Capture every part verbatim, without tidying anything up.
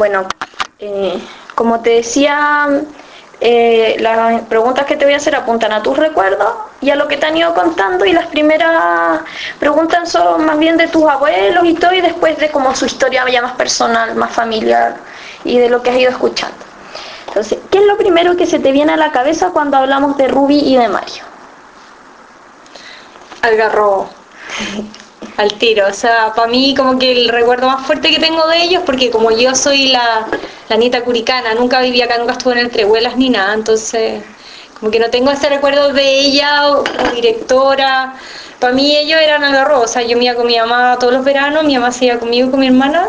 Bueno, eh, como te decía, eh, las preguntas que te voy a hacer apuntan a tus recuerdos y a lo que te han ido contando, y las primeras preguntas son más bien de tus abuelos y todo, y después de como su historia ya más personal, más familiar y de lo que has ido escuchando. Entonces, ¿qué es lo primero que se te viene a la cabeza cuando hablamos de Ruby y de Mario? Algarrobo, al tiro. O sea, para mí como que el recuerdo más fuerte que tengo de ellos, porque como yo soy la, la nieta curicana, nunca viví acá, nunca estuve en el Trehuelas ni nada, entonces como que no tengo ese recuerdo de ella o, o directora. Para mí ellos eran Algarrobo. O sea, yo me iba con mi mamá todos los veranos, mi mamá se iba conmigo y con mi hermana,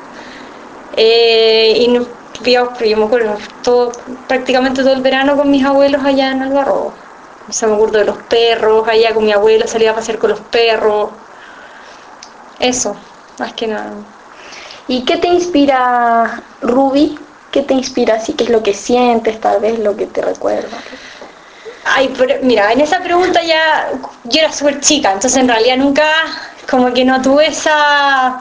eh, y nos íbamos, yo me acuerdo, todo, prácticamente todo el verano con mis abuelos allá en Algarrobo. O sea, me acuerdo de los perros, allá con mi abuela salía a pasear con los perros. Eso, más que nada. ¿Y qué te inspira, Ruby? ¿Qué te inspira así? ¿Qué es lo que sientes, tal vez, lo que te recuerda? Ay, pero mira, en esa pregunta ya yo era súper chica, entonces en realidad nunca, como que no tuve esa,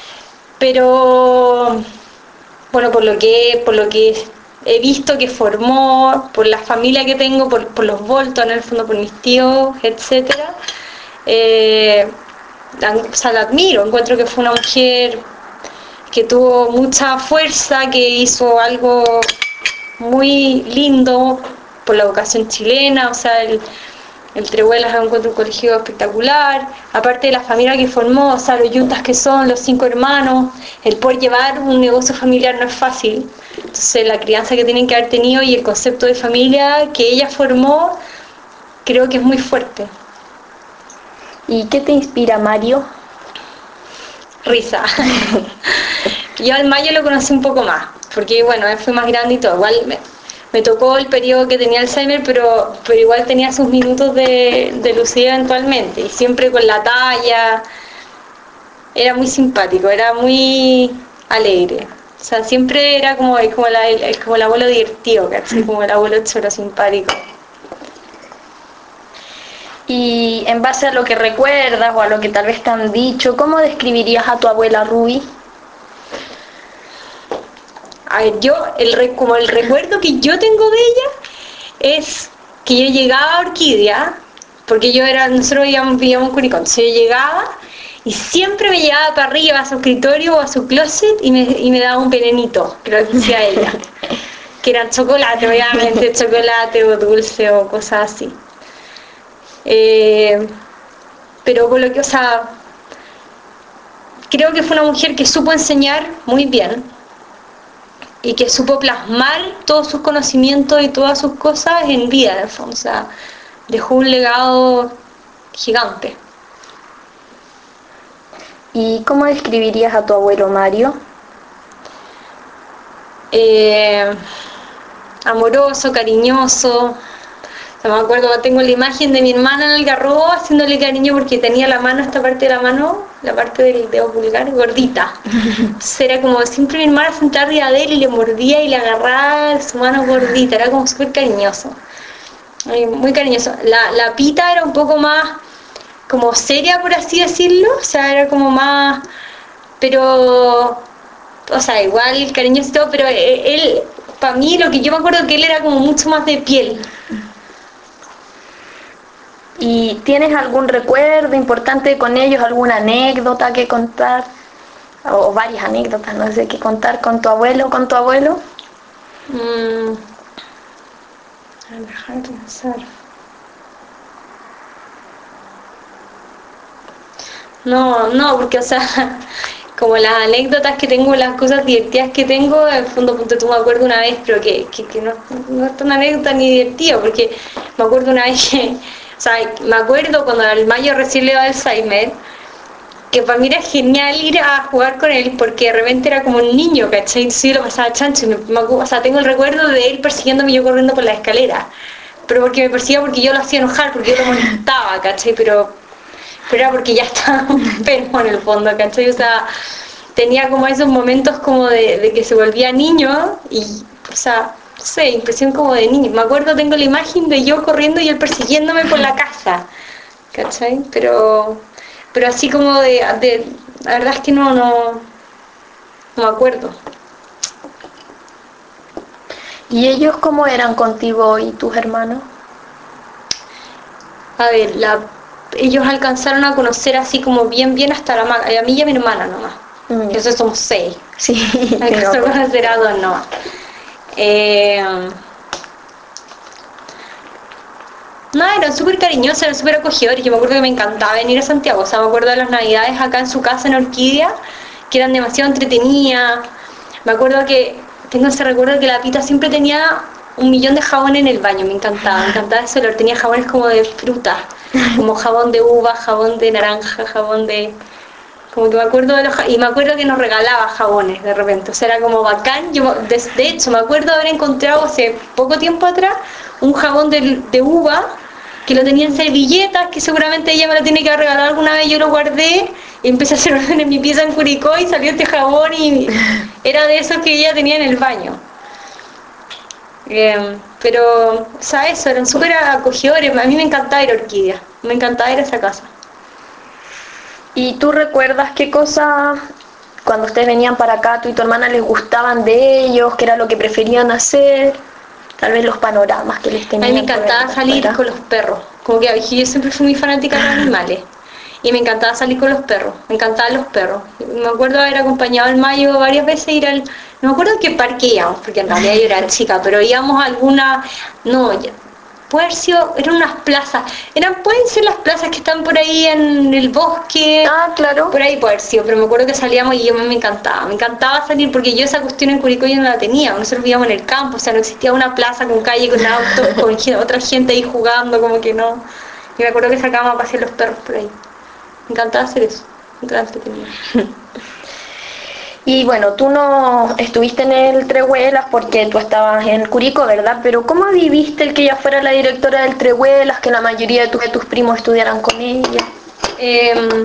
pero bueno, por lo que, por lo que he visto que formó, por la familia que tengo, por, por los Bolton, en el fondo por mis tíos, etcétera, eh, o sea, la admiro, encuentro que fue una mujer que tuvo mucha fuerza, que hizo algo muy lindo por la educación chilena. O sea, el, el Trehuelas encuentro un colegio espectacular, aparte de la familia que formó, o sea, los yuntas que son, los cinco hermanos, el poder llevar un negocio familiar no es fácil. Entonces la crianza que tienen que haber tenido y el concepto de familia que ella formó, creo que es muy fuerte. ¿Y qué te inspira, Mario? Risa. Yo al Mayo lo conocí un poco más, porque bueno, él fue más grande y todo. Igual me, me tocó el periodo que tenía Alzheimer, pero, pero igual tenía sus minutos de, de lucidez eventualmente, y siempre con la talla. Era muy simpático, era muy alegre. O sea, siempre era como, como, la, el, como el abuelo divertido, ¿cachai? Como el abuelo choro simpático. Y en base a lo que recuerdas o a lo que tal vez te han dicho, ¿cómo describirías a tu abuela Ruby? A ver, yo, el, como el recuerdo que yo tengo de ella es que yo llegaba a Orquídea, porque yo era, nosotros vivíamos, vivíamos en Curicó, entonces yo llegaba y siempre me llevaba para arriba a su escritorio o a su closet y me, y me daba un venenito, que lo decía ella, que era chocolate, obviamente, chocolate o dulce o cosas así. Eh, pero con lo que, o sea, creo que fue una mujer que supo enseñar muy bien y que supo plasmar todos sus conocimientos y todas sus cosas en vida, en el fondo. O sea, dejó un legado gigante. ¿Y cómo describirías a tu abuelo Mario? Eh, Amoroso, cariñoso. O sea, me acuerdo, tengo la imagen de mi hermana en el garrobo haciéndole cariño porque tenía la mano, esta parte de la mano, la parte del dedo pulgar, gordita. Entonces era como siempre mi hermana sentada arriba de él y le mordía y le agarraba su mano gordita, era como súper cariñoso. Muy cariñoso. La, la Pita era un poco más como seria, por así decirlo, o sea, era como más, pero, o sea, igual cariñoso y todo, pero él, para mí, lo que yo me acuerdo que él era como mucho más de piel. ¿Y tienes algún recuerdo importante con ellos, alguna anécdota que contar? O varias anécdotas, no sé, qué contar con tu abuelo o con tu abuelo. Mm, a ver, déjame pensar. No, no, porque, o sea, como las anécdotas que tengo, las cosas divertidas que tengo, en el fondo, punto, tú me acuerdo una vez, pero que, que, que no, no es una anécdota ni divertida, porque me acuerdo una vez que, o sea, me acuerdo cuando al Mayo recién le dio Alzheimer, que para mí era genial ir a jugar con él, porque de repente era como un niño, ¿cachai? Entonces yo lo pasaba chancho, y me, me acu- o sea, tengo el recuerdo de él persiguiéndome y yo corriendo por la escalera, pero porque me perseguía porque yo lo hacía enojar, porque yo lo molestaba, ¿cachai? Pero pero era porque ya estaba enfermo en el fondo, ¿cachai? O sea, tenía como esos momentos como de, de que se volvía niño y, o sea, no sé, impresión como de niño. Me acuerdo, tengo la imagen de yo corriendo y él persiguiéndome por la casa, ¿cachai? Pero, pero así como de, de la verdad es que no, no, no me acuerdo. ¿Y ellos cómo eran contigo y tus hermanos? A ver, la, ellos alcanzaron a conocer así como bien, bien hasta la ma- a mí y a mi hermana nomás. Mm, ya. Entonces somos seis. Sí, sí me Alcanzó a acuerdo. conocer a dos nomás. Eh, no, eran súper cariñosos, eran súper acogedores. Yo me acuerdo que me encantaba venir a Santiago. O sea, me acuerdo de las navidades acá en su casa en Orquídea, que eran demasiado entretenidas. Me acuerdo que, tengo ese recuerdo que la Pita siempre tenía un millón de jabón en el baño. Me encantaba, me encantaba ese olor. Tenía jabones como de fruta, como jabón de uva, jabón de naranja, jabón de... Como que me acuerdo de los ja- y me acuerdo que nos regalaba jabones de repente, o sea, era como bacán. Yo, de, de hecho, me acuerdo haber encontrado hace poco tiempo atrás un jabón de, de uva que lo tenía en servilletas, que seguramente ella me lo tiene que haber regalado alguna vez. Yo lo guardé y empecé a hacer orden en mi pieza en Curicó y salió este jabón y era de esos que ella tenía en el baño. Eh, pero, o sea, eso, eran súper acogedores. A mí me encantaba ir a Orquídea, me encantaba ir a esa casa. ¿Y tú recuerdas qué cosas cuando ustedes venían para acá, tú y tu hermana les gustaban de ellos? ¿Qué era lo que preferían hacer? Tal vez los panoramas que les A mí me tenían por ahí encantaba salir afuera. con los perros. Como que yo siempre fui muy fanática de los animales. Y me encantaba salir con los perros. Me encantaban los perros. Me acuerdo haber acompañado al Mayo varias veces a ir al... No me acuerdo a qué parque íbamos, porque en realidad yo era chica, pero íbamos a alguna... No, ya- puede haber sido... Eran unas plazas. Eran, pueden ser las plazas que están por ahí en el bosque. Ah, claro. Por ahí puede haber sido, pero me acuerdo que salíamos y yo me encantaba. Me encantaba salir porque yo esa cuestión en Curicó yo no la tenía. Nosotros vivíamos en el campo, o sea, no existía una plaza con calle, con autos, con gen- otra gente ahí jugando, como que no. Y me acuerdo que sacábamos a pasear los perros por ahí. Me encantaba hacer eso. Me encantaba entretenido. Y bueno, tú no estuviste en el Trehuelas porque tú estabas en Curicó, ¿verdad? Pero ¿cómo viviste el que ella fuera la directora del Trehuelas, que la mayoría de, tu- de tus primos estudiaran con ella? Eh,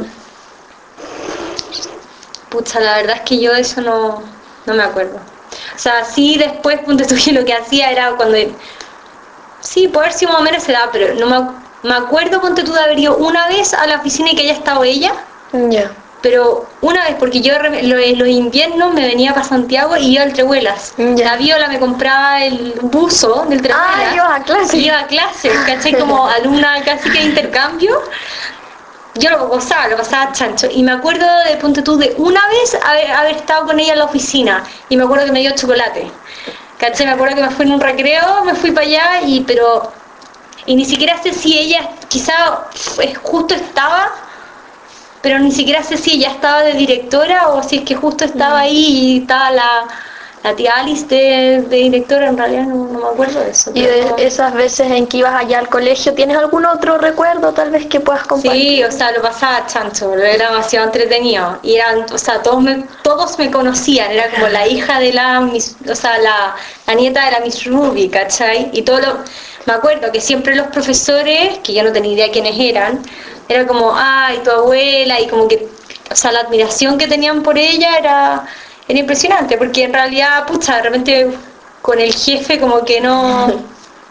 pucha, la verdad es que yo de eso no, no me acuerdo. O sea, sí después, punto tú, que lo que hacía era cuando... Sí, puede haber sido más o menos esa edad, pero no me, ac- me acuerdo, ponte tú, de haber ido una vez a la oficina y que haya estado ella. Ya. Pero una vez, porque yo re- lo- en los inviernos me venía para Santiago y iba al Trehuelas. La Ya. Viola me compraba el buzo del Ah, Trehuelas ibas a y clase. iba a clases, ¿cachai? Como alumna casi que de intercambio. Yo lo gozaba, lo pasaba chancho. Y me acuerdo de, ponte tú, de una vez haber, haber estado con ella en la oficina. Y me acuerdo que me dio chocolate. ¿Cachai? Me acuerdo que me fui en un recreo, me fui para allá, y pero... Y ni siquiera sé si ella quizá fue- justo estaba, pero ni siquiera sé si ella estaba de directora o si es que justo estaba Mm. ahí y estaba la, la tía Alice de, de directora. En realidad no, no me acuerdo de eso, Y pero de no... esas veces en que ibas allá al colegio, ¿tienes algún otro recuerdo tal vez que puedas Sí, o compartir? sea, lo pasaba chancho, era demasiado entretenido. Y eran, o sea, todos me, todos me conocían, era como la hija de la, Miss- o sea, la, la nieta de la Miss Ruby, ¿cachai? Y todo lo, me acuerdo que siempre los profesores, que yo no tenía idea quiénes eran, era como, ay, tu abuela, y como que, o sea, la admiración que tenían por ella era, era impresionante, porque en realidad, pucha, de repente con el jefe como que no...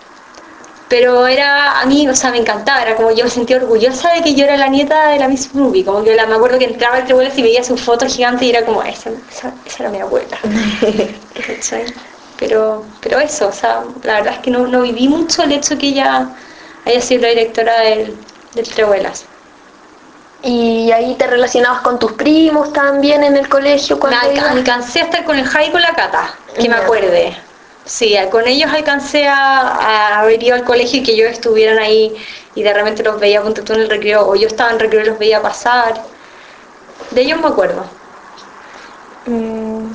Pero era, a mí, o sea, me encantaba, era como yo me sentía orgullosa de que yo era la nieta de la Miss Ruby, como que la, me acuerdo que entraba entre vuelas y veía su foto gigante y era como, esa, esa, esa era mi abuela, ¿cachai? Pero, pero eso, o sea, la verdad es que no, no viví mucho el hecho que ella haya sido la directora del, del Trevuelas. Y ahí te relacionabas con tus primos también en el colegio Me cuando alca- ibas. alcancé a estar con el Jai y con la Cata, que me Ya. acuerde. Sí, con ellos alcancé a, a haber ido al colegio y que ellos estuvieran ahí y de repente los veía ponte tú en el recreo o yo estaba en el recreo y los veía pasar. De ellos me acuerdo. Mm,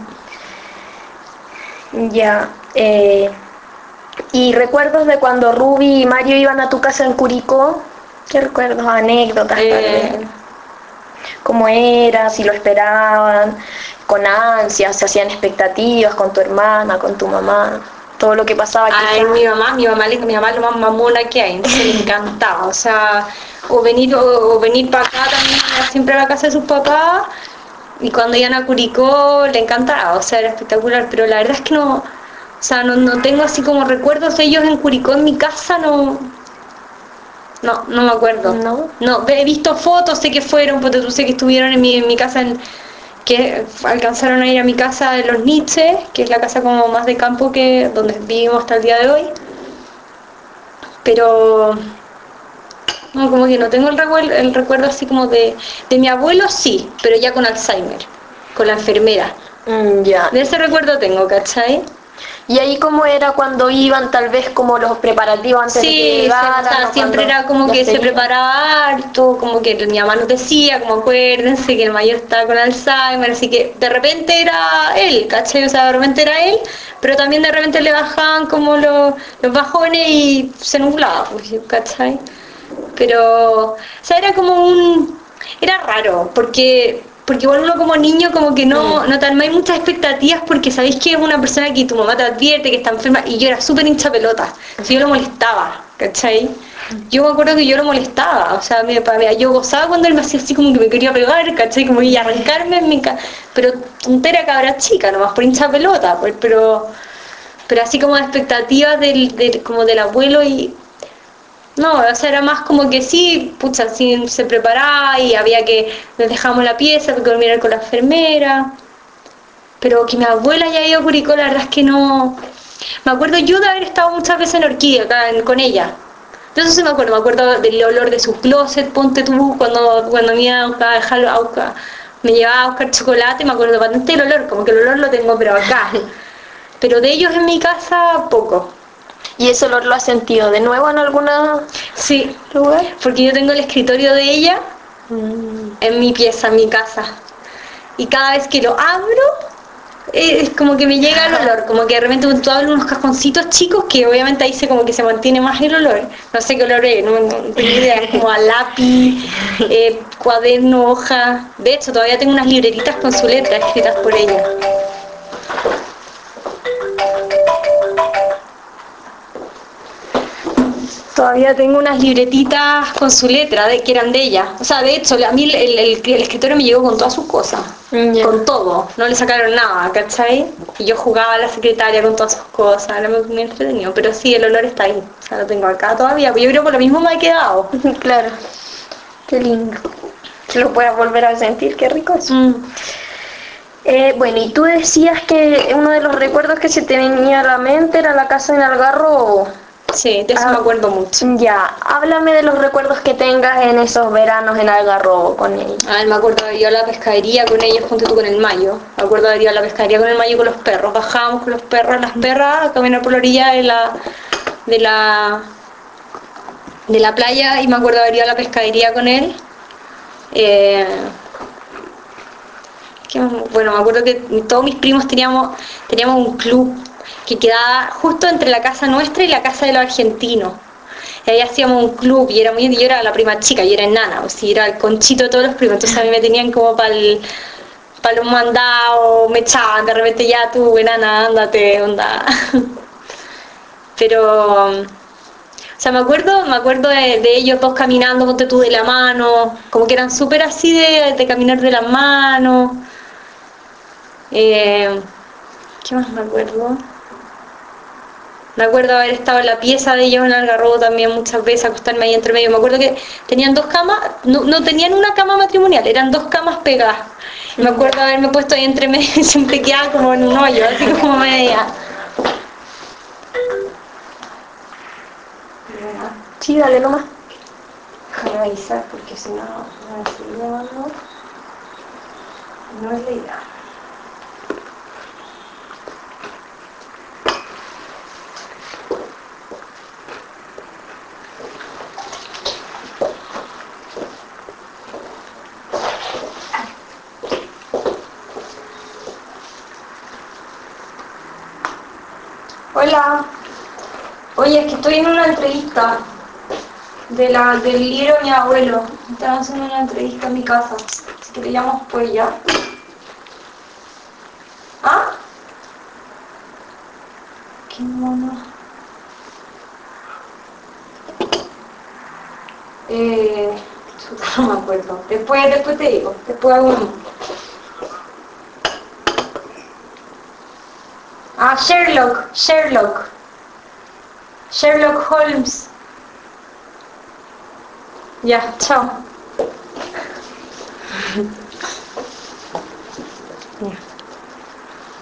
ya. Eh, ¿y recuerdos de cuando Ruby y Mario iban a tu casa en Curicó? ¿Qué recuerdos, anécdotas tal vez? Eh, ¿Cómo era? Si lo esperaban, con ansias, se hacían expectativas con tu hermana, con tu mamá, todo lo que pasaba a quizás. mi mamá, mi mamá, le- mi mamá es lo más mamona que hay, entonces le encantaba. O sea, o venir, o, o venir para acá también, siempre a la casa de sus papás. Y cuando iban a Curicó le encantaba, o sea, era espectacular, pero la verdad es que no, o sea, no, no tengo así como recuerdos de ellos en Curicó en mi casa, no, no, no me acuerdo. ¿No? No, he visto fotos, sé que fueron, porque tú sé que estuvieron en mi, en mi casa, en, que alcanzaron a ir a mi casa de los Nietzsche, que es la casa como más de campo que donde vivimos hasta el día de hoy. Pero no, como que no tengo el recuerdo, el recuerdo así como de, de mi abuelo, sí, pero ya con Alzheimer, con la enfermera. Mm, ya. De ese recuerdo tengo, ¿cachai? ¿Y ahí cómo era cuando iban, tal vez como los preparativos antes de que Sí, se- o llegaran sea, o siempre cuando era como las que se veían? preparaba harto, como que mi mamá nos decía, como acuérdense que el mayor está con Alzheimer, así que de repente era él, ¿cachai? O sea, de repente era él, pero también de repente le bajaban como los, los bajones y se nublaba, pues, ¿cachai? Pero, o sea, era como un... Era raro, porque porque igual uno como niño como que no, Mm. no te armáis muchas expectativas porque sabéis que es una persona que tu mamá te advierte que está enferma y yo era súper hincha pelota, si yo lo molestaba, ¿cachai? Yo me acuerdo que yo lo molestaba, o sea, me, me- yo gozaba cuando él me hacía así como que me quería pegar, ¿cachai? Como que arrancarme en mi ca... pero tontera cabra chica, nomás por hincha pelota, pues, pero pero así como expectativas del, del, como del abuelo y no, o sea, era más como que sí, pucha, sí se preparaba y había que, les dejamos la pieza porque dormir con la enfermera. Pero que mi abuela haya ido a Curicó, la verdad es que no. Me acuerdo yo de haber estado muchas veces en Orquídea, acá en- con ella. De eso sí me acuerdo, me acuerdo del olor de su closet, ponte tú, cuando, cuando me iba a dejar, a buscar- me llevaba a buscar chocolate, me acuerdo bastante del olor, como que el olor lo tengo, pero acá. Pero de ellos en mi casa, poco. ¿Y ese olor lo has sentido de nuevo en algún Sí, lugar? porque yo tengo el escritorio de ella Mm. en mi pieza, en mi casa. Y cada vez que lo abro, eh, es como que me llega el olor, como que de repente tú abres unos cajoncitos chicos que obviamente ahí se como que se mantiene más el olor. No sé qué olor es, no, no tengo idea, es como a lápiz, eh, cuaderno, hoja. De hecho, todavía tengo unas libretitas con su letra escritas por ella. Todavía tengo unas libretitas con su letra, de, que eran de ella. O sea, de hecho, a mí el, el, el- el escritorio me llegó con todas sus cosas. Mm, ya. Con todo. No le sacaron nada, ¿cachai? Y yo jugaba a la secretaria con todas sus cosas. Era muy, muy entretenido. Pero sí, el olor está ahí. O sea, lo tengo acá todavía. Pues yo creo que por lo mismo me ha quedado. Claro, qué lindo. Que lo puedas volver a sentir, qué rico eso. Mm, Eh, bueno, y tú decías que uno de los recuerdos que se te venía a la mente era la casa en Algarrobo. sí, de eso me Ah, acuerdo mucho. ya, háblame de los recuerdos que tengas en esos veranos en Algarrobo con ella. A ver, me acuerdo de haber ido a la pescadería con ellos, ponte tú con el mayo. Me acuerdo de haber ido a la pescadería con el mayo y con los perros. Bajábamos con los perros, las perras, a caminar por la orilla de la, de la, de la playa y me acuerdo de haber ido a la pescadería con él. Eh, ¿qué más? Bueno, me acuerdo que todos mis primos teníamos, teníamos un club que quedaba justo entre la casa nuestra y la casa de los argentinos. Y ahí hacíamos un club y era muy, yo era la prima chica, yo era enana, o sea, era el conchito de todos los primos, entonces a mí me tenían como para para los mandados, me echaban, de repente ya tú, enana, ándate, onda. Pero, o sea, me acuerdo, me acuerdo de, de ellos dos caminando, ponte tú de la mano, como que eran súper así de, de caminar de las manos. Eh, ¿Qué más me acuerdo? Me acuerdo haber estado en la pieza de ellos en Algarrobo también muchas veces, acostarme ahí entre medio. Me acuerdo que tenían dos camas, no, no tenían una cama matrimonial, eran dos camas pegadas. Me acuerdo haberme puesto ahí entre medio y siempre quedaba como en un hoyo, así como media. Sí, dale nomás. Déjame avisar porque si no, no me estoy llamando. No es la idea. Hola. Oye, es que estoy en una entrevista de la, del libro de mi abuelo. Están haciendo una entrevista en mi casa. Así que te llamo después ya. ¿Ah? Qué mono. Eh, chuta, no me acuerdo. Después, después te digo. Después hago un... Ah, Sherlock. Sherlock. Sherlock Holmes. Ya, chao.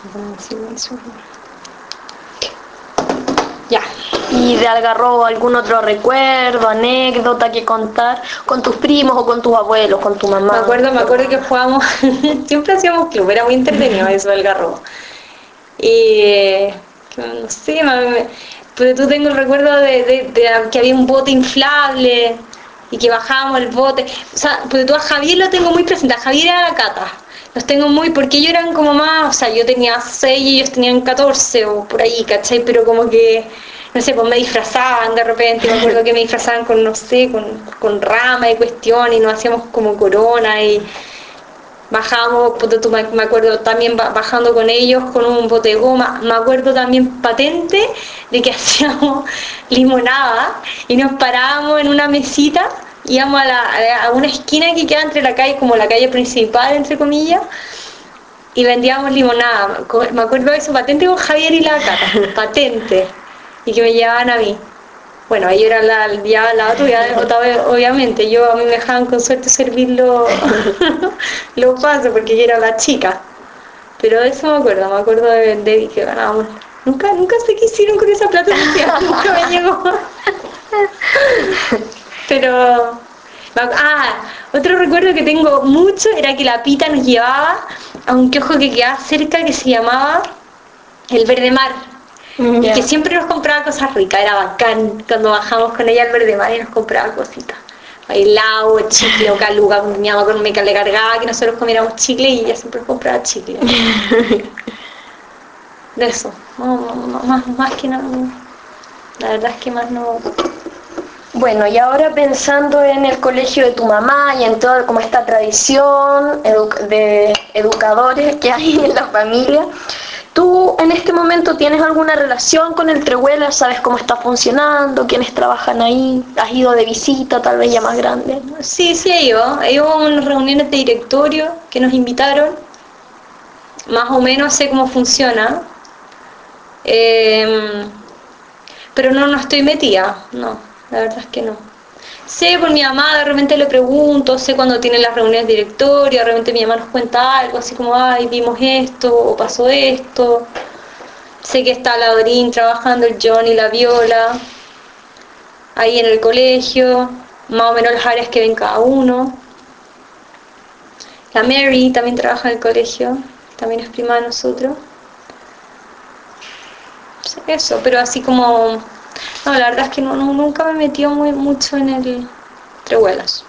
Ya. ¿Y de Algarrobo algún otro recuerdo, anécdota que contar con tus primos o con tus abuelos, con tu Me mamá, acuerdo, me tu acuerdo que hermana? jugábamos, siempre hacíamos club, era muy entretenido eso del garrobo. Y no sé, me, pero tú tengo el recuerdo de, de, de que había un bote inflable y que bajábamos el bote. O sea, pues tú a Javier lo tengo muy presente, a Javier y a la Cata. Los tengo muy, porque ellos eran como más, o sea, yo tenía seis y ellos tenían catorce o por ahí, ¿cachai? Pero como que, no sé, pues me disfrazaban de repente, me acuerdo que me disfrazaban con, no sé, con, con rama y cuestión y nos hacíamos como corona y bajábamos, me acuerdo también bajando con ellos con un bote de goma, me acuerdo también patente de que hacíamos limonada y nos parábamos en una mesita, íbamos a, la, a una esquina que queda entre la calle, como la calle principal, entre comillas, y vendíamos limonada. Me acuerdo de eso patente con Javier y la Cata, patente, y que me llevaban a mí. Bueno, ellos eran la, ya la tuya, obviamente. Yo a mí me dejaban con suerte servir los, los vasos porque yo era la chica. Pero eso me acuerdo, me acuerdo de, de que ganábamos. Nunca, nunca sé qué hicieron con esa plata social, nunca me llegó. Pero, ah, otro recuerdo que tengo mucho era que la Pita nos llevaba a un kiosco que quedaba cerca que se llamaba El Verde Mar. Y que Ya. siempre nos compraba cosas ricas, era bacán cuando bajamos con ella al Verde Mar y nos compraba cositas. Helado, chicle o caluga, mi mamá con me le cargaba que nosotros comiéramos chicle y ella siempre compraba chicle. De eso, no, no, no, más, más que nada, no. La verdad es que más no. Bueno, y ahora pensando en el colegio de tu mamá y en toda como esta tradición edu de educadores que hay en la familia, ¿tú en este momento tienes alguna relación con el Trehuela? ¿Sabes cómo está funcionando? ¿Quiénes trabajan ahí? ¿Has ido de visita, tal vez ya más grande? Sí, sí he ido. He ido a unas reuniones de directorio que nos invitaron. Más o menos sé cómo funciona. Eh, pero no, no estoy metida. No, la verdad es que no. Sé por mi mamá, de repente le pregunto, sé cuando tienen las reuniones de directorio, de repente mi mamá nos cuenta algo, así como, ay, vimos esto, o pasó esto. Sé que está la Dorín trabajando, el John y la Viola, ahí en el colegio, más o menos las áreas que ven cada uno. La Mary también trabaja en el colegio, también es prima de nosotros. Sí, eso, pero así como... No, la verdad es que no, no, nunca me he metido muy, mucho en el Trehuelas.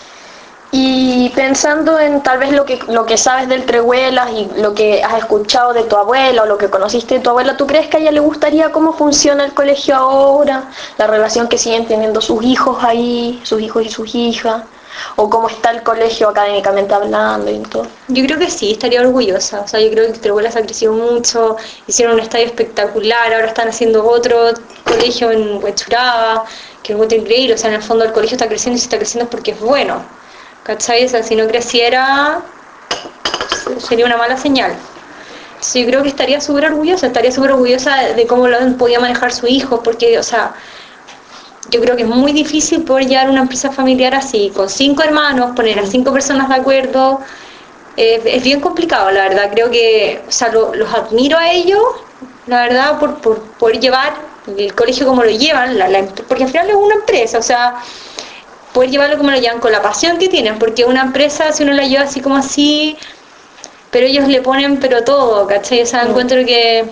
Y pensando en tal vez lo que, lo que sabes del Trehuelas y lo que has escuchado de tu abuela o lo que conociste de tu abuela, ¿tú crees que a ella le gustaría cómo funciona el colegio ahora? La relación que siguen teniendo sus hijos ahí, sus hijos y sus hijas, o cómo está el colegio académicamente hablando y todo. Yo creo que sí, estaría orgullosa. O sea, yo creo que Trehuelas ha crecido mucho, hicieron un estadio espectacular, ahora están haciendo otro colegio en Huechuraba, que es encuentro increíble. O sea, en el fondo el colegio está creciendo y si está creciendo es porque es bueno. ¿Cachai? O sea, si no creciera, sería una mala señal. Sí, yo creo que estaría súper orgullosa, estaría súper orgullosa de cómo lo podía manejar su hijo, porque, o sea, yo creo que es muy difícil poder llevar una empresa familiar así, con cinco hermanos, poner a cinco personas de acuerdo, eh, es bien complicado, la verdad. Creo que, o sea, lo, los admiro a ellos, la verdad, por, por poder llevar el colegio como lo llevan, la, la, porque al final es una empresa, o sea, poder llevarlo como lo llevan, con la pasión que tienen, porque una empresa, si uno la lleva así como así, pero ellos le ponen pero todo, ¿cachai? O sea, Mm. encuentro que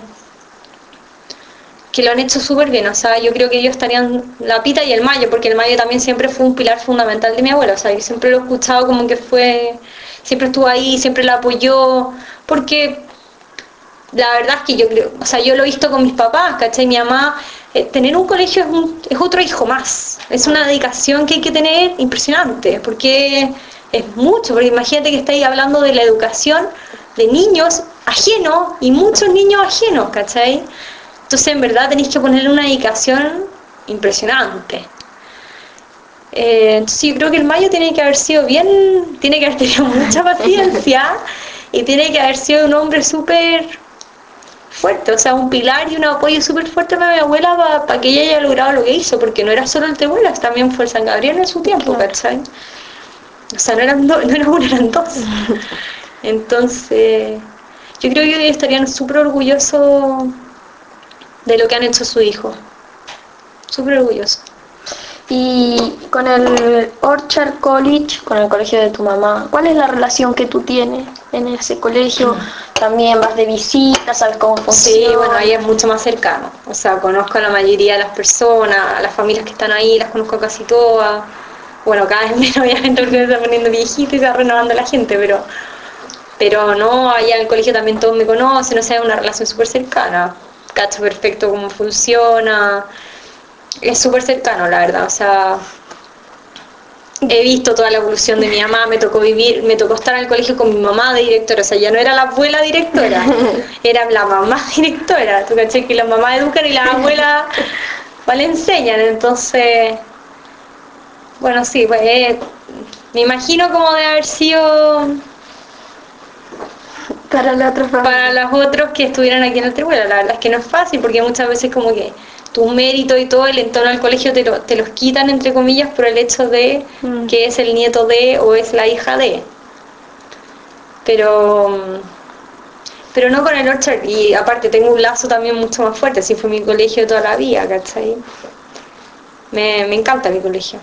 que lo han hecho súper bien, o sea, yo creo que ellos estarían, la Pita y el Mayo, porque el Mayo también siempre fue un pilar fundamental de mi abuela, o sea, yo siempre lo he escuchado como que fue, siempre estuvo ahí, siempre la apoyó, porque la verdad es que yo creo, o sea, yo lo he visto con mis papás, ¿cachai? Mi mamá, eh, tener un colegio es, un, es otro hijo más, es una dedicación que hay que tener impresionante, porque es mucho, porque imagínate que estáis hablando de la educación de niños ajenos y muchos niños ajenos, ¿cachai? Entonces, en verdad, tenéis que ponerle una dedicación impresionante. Eh, entonces, yo creo que el Mayo tiene que haber sido bien, tiene que haber tenido mucha paciencia y tiene que haber sido un hombre súper fuerte, o sea, un pilar y un apoyo súper fuerte para mi abuela para, para que ella haya logrado lo que hizo, porque no era solo el Trehuelas, también fue el San Gabriel en su tiempo, Claro. ¿cachai? O sea, no eran, do, no era uno, eran dos. Entonces, Yo creo que estarían súper orgullosos de lo que han hecho su hijo. Súper orgullosos. Y con el Orchard College, con el colegio de tu mamá, ¿cuál es la relación que tú tienes en ese colegio? ¿También vas de visita, sabes cómo Sí, bueno, ahí es funciona? mucho más cercano. O sea, conozco a la mayoría de las personas, a las familias que están ahí, las conozco casi todas. Bueno, cada vez menos, obviamente, porque se está poniendo viejito y se va renovando la gente, pero, pero no, allá en el colegio también todos me conocen, o sea, es una relación súper cercana. Cacho perfecto cómo funciona. Es súper cercano, la verdad, o sea, he visto toda la evolución de mi mamá, me tocó vivir, me tocó estar en el colegio con mi mamá de directora, o sea, ya no era la abuela directora, era la mamá directora, tú caché que la mamá educan y la abuela pues, le enseñan, entonces, bueno, sí, pues eh, me imagino cómo de haber sido Para la otra para familia. los otros que estuvieran aquí en el tribunal. La verdad es que no es fácil porque muchas veces como que tu mérito y todo el entorno al colegio te, lo, te los quitan entre comillas por el hecho de Mm. que es el nieto de o es la hija de. Pero pero no con el Orchard y aparte tengo un lazo también mucho más fuerte, así fue mi colegio de toda la vida, ¿cachai? Me, me encanta mi colegio.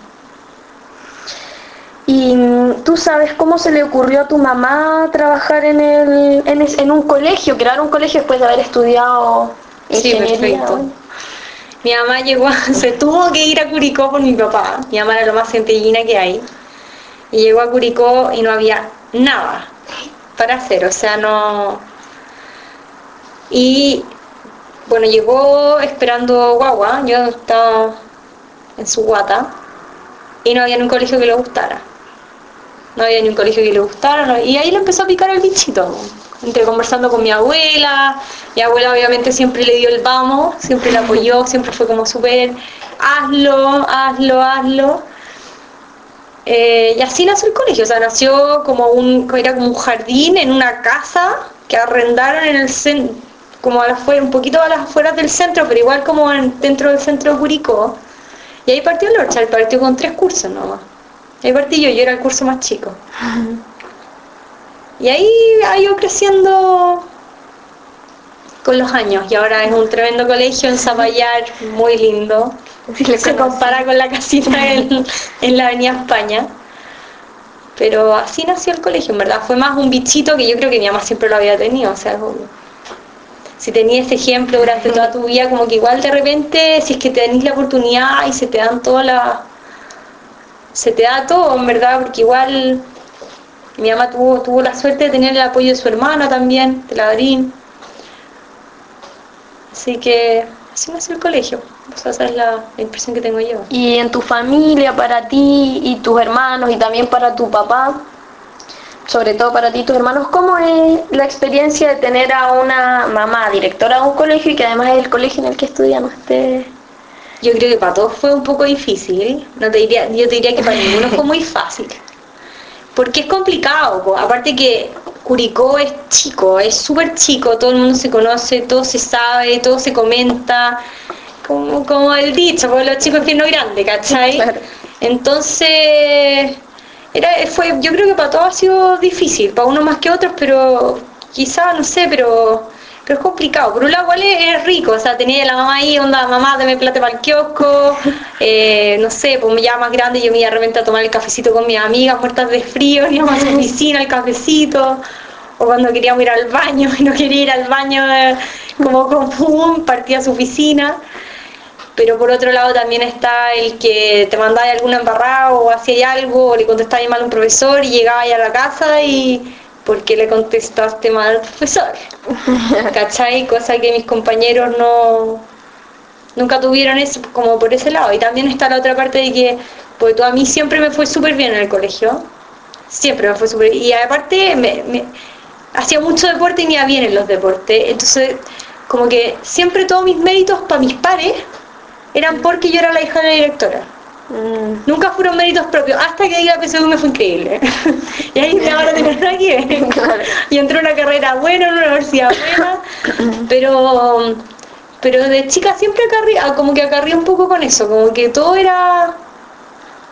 ¿Y mm, tú sabes cómo se le ocurrió a tu mamá trabajar en, el, en, es- en un colegio, crear un colegio después de haber estudiado Sí, ingeniería? perfecto. Bueno. Mi mamá llegó, a- se tuvo que ir a Curicó por mi papá. Mi mamá era lo más centellina que hay. Y llegó a Curicó y no había nada para hacer, o sea, no. Y bueno, llegó esperando guagua, yo estaba en su guata y no había ni un colegio que le gustara. No había ni un colegio que le gustara, no- y ahí le empezó a picar el bichito. Entre conversando con mi abuela, mi abuela obviamente siempre le dio el vamos, siempre la apoyó, siempre fue como súper, hazlo, hazlo, hazlo. Eh, y así nació el colegio, o sea, nació como un, era como un jardín en una casa que arrendaron en el centro, como a las afuera, un poquito a las afueras del centro, pero igual como en- dentro del centro de Curicó. Y ahí partió el Orchard, partió con tres cursos nomás. Ahí partí yo, yo era el curso más chico. Y ahí ha ido creciendo con los años y ahora es un tremendo colegio en Zapallar, muy lindo. Sí, le Se conocí. compara con la casita en, en la Avenida España. Pero así nació el colegio, en verdad. Fue más un bichito que yo creo que mi mamá siempre lo había tenido. O sea, como- si tenías ese ejemplo durante toda tu vida, como que igual de repente, si es que tenés la oportunidad y se te dan todas las... Se te da todo, en verdad, porque igual mi mamá tuvo, tuvo la suerte de tener el apoyo de su hermana también, de la Darín. Así que así nació el colegio. O sea, esa es la, la impresión que tengo yo. Y en tu familia, para ti y tus hermanos y también para tu papá, sobre todo para ti y tus hermanos, ¿cómo es la experiencia de tener a una mamá directora de un colegio y que además es el colegio en el que estudian ustedes? Yo creo que para todos fue un poco difícil. No te diría, yo te diría que para ninguno fue muy fácil. Porque es complicado, po. Aparte que Curicó es chico, es súper chico, todo el mundo se conoce, todo se sabe, todo se comenta, como, como el dicho, porque los chicos es no grande, ¿cachai? Claro. Entonces, era, fue, yo creo que para todos ha sido difícil, para unos más que otros, pero quizá, no sé, pero, pero es complicado. Por un lado, igual es, es rico, o sea, tenía la mamá ahí, onda, mamá, dame plata para el kiosco, eh, no sé, pues ya más grande yo me iba de repente a tomar el cafecito con mis amigas muertas de frío, íbamos a su oficina, el cafecito, o cuando queríamos ir al baño y no quería ir al baño eh, como común, partía a su oficina. Pero por otro lado también está el que te mandaba alguna embarrada o hacía algo o le contestaba mal a un profesor y llegaba a la casa y porque le contestaste mal al profesor. ¿Cachai? Cosa que mis compañeros no nunca tuvieron eso como por ese lado. Y también está la otra parte de que, pues tú a mí siempre me fue súper bien en el colegio. Siempre me fue súper bien. Y aparte me, me hacía mucho deporte y me iba bien en los deportes. Entonces, como que siempre todos mis méritos para mis pares eran porque yo era la hija de la directora. Mm. Nunca fueron méritos propios, hasta que ahí la P S U me fue increíble. Y ahí me ahora tener nada que ver. Claro. Y entré a una carrera buena, en una universidad buena, pero pero de chica siempre acarri, ah, como que acarría un poco con eso, como que todo era,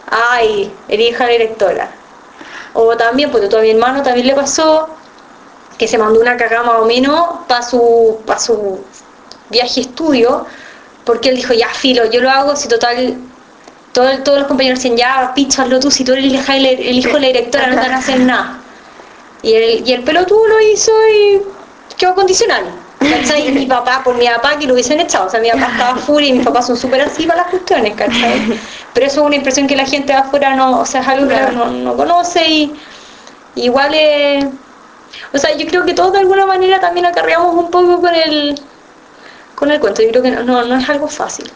ay, era hija directora. O también, porque todo a mi hermano también le pasó, que se mandó una cagada más o menos para su, pa su viaje estudio, porque él dijo, ya, filo, yo lo hago, si total, todo, todos los compañeros decían, ya, picho, hazlo tú, si tú eres el, hija- el hijo de la directora, no te van a hacer nada. Y el, y el pelotudo lo hizo y quedó condicional. ¿Cachai? Y mi papá, por mi papá, que lo hubiesen echado. O sea, mi papá estaba furia y mis papás son súper así para las cuestiones, ¿cachai? Pero eso es una impresión que la gente de afuera no, o sea, es algo que Claro. no, no conoce y igual es... O sea, yo creo que todos de alguna manera también acarreamos un poco con el, con el cuento. Yo creo que no, no, no es algo fácil.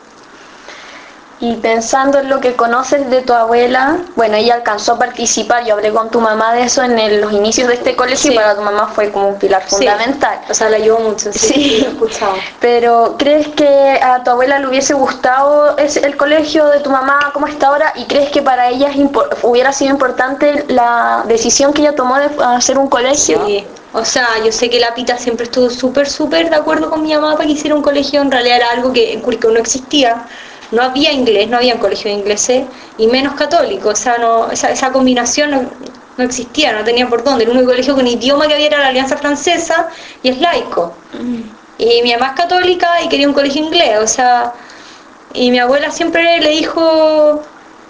Y pensando en lo que conoces de tu abuela, bueno, ella alcanzó a participar, yo hablé con tu mamá de eso en el- los inicios de este colegio y Sí, para tu mamá fue como un pilar sí. fundamental. O sea, la ayudó mucho, sí, sí, lo he Sí, escuchado. pero ¿crees que a tu abuela le hubiese gustado ese- el colegio de tu mamá como está ahora y crees que para ella es impor- hubiera sido importante la decisión que ella tomó de hacer un colegio? Sí, o sea, yo sé que la Pita siempre estuvo súper, súper de acuerdo con mi mamá para que hiciera un colegio. En realidad era algo que en Curicó no existía. No había inglés, no había un colegio de ingleses y menos católico. O sea, no, esa, esa combinación no, no existía, no tenía por dónde. El único colegio con idioma que había era la Alianza Francesa y es laico. Y mi mamá es católica y quería un colegio inglés, o sea, y mi abuela siempre le dijo,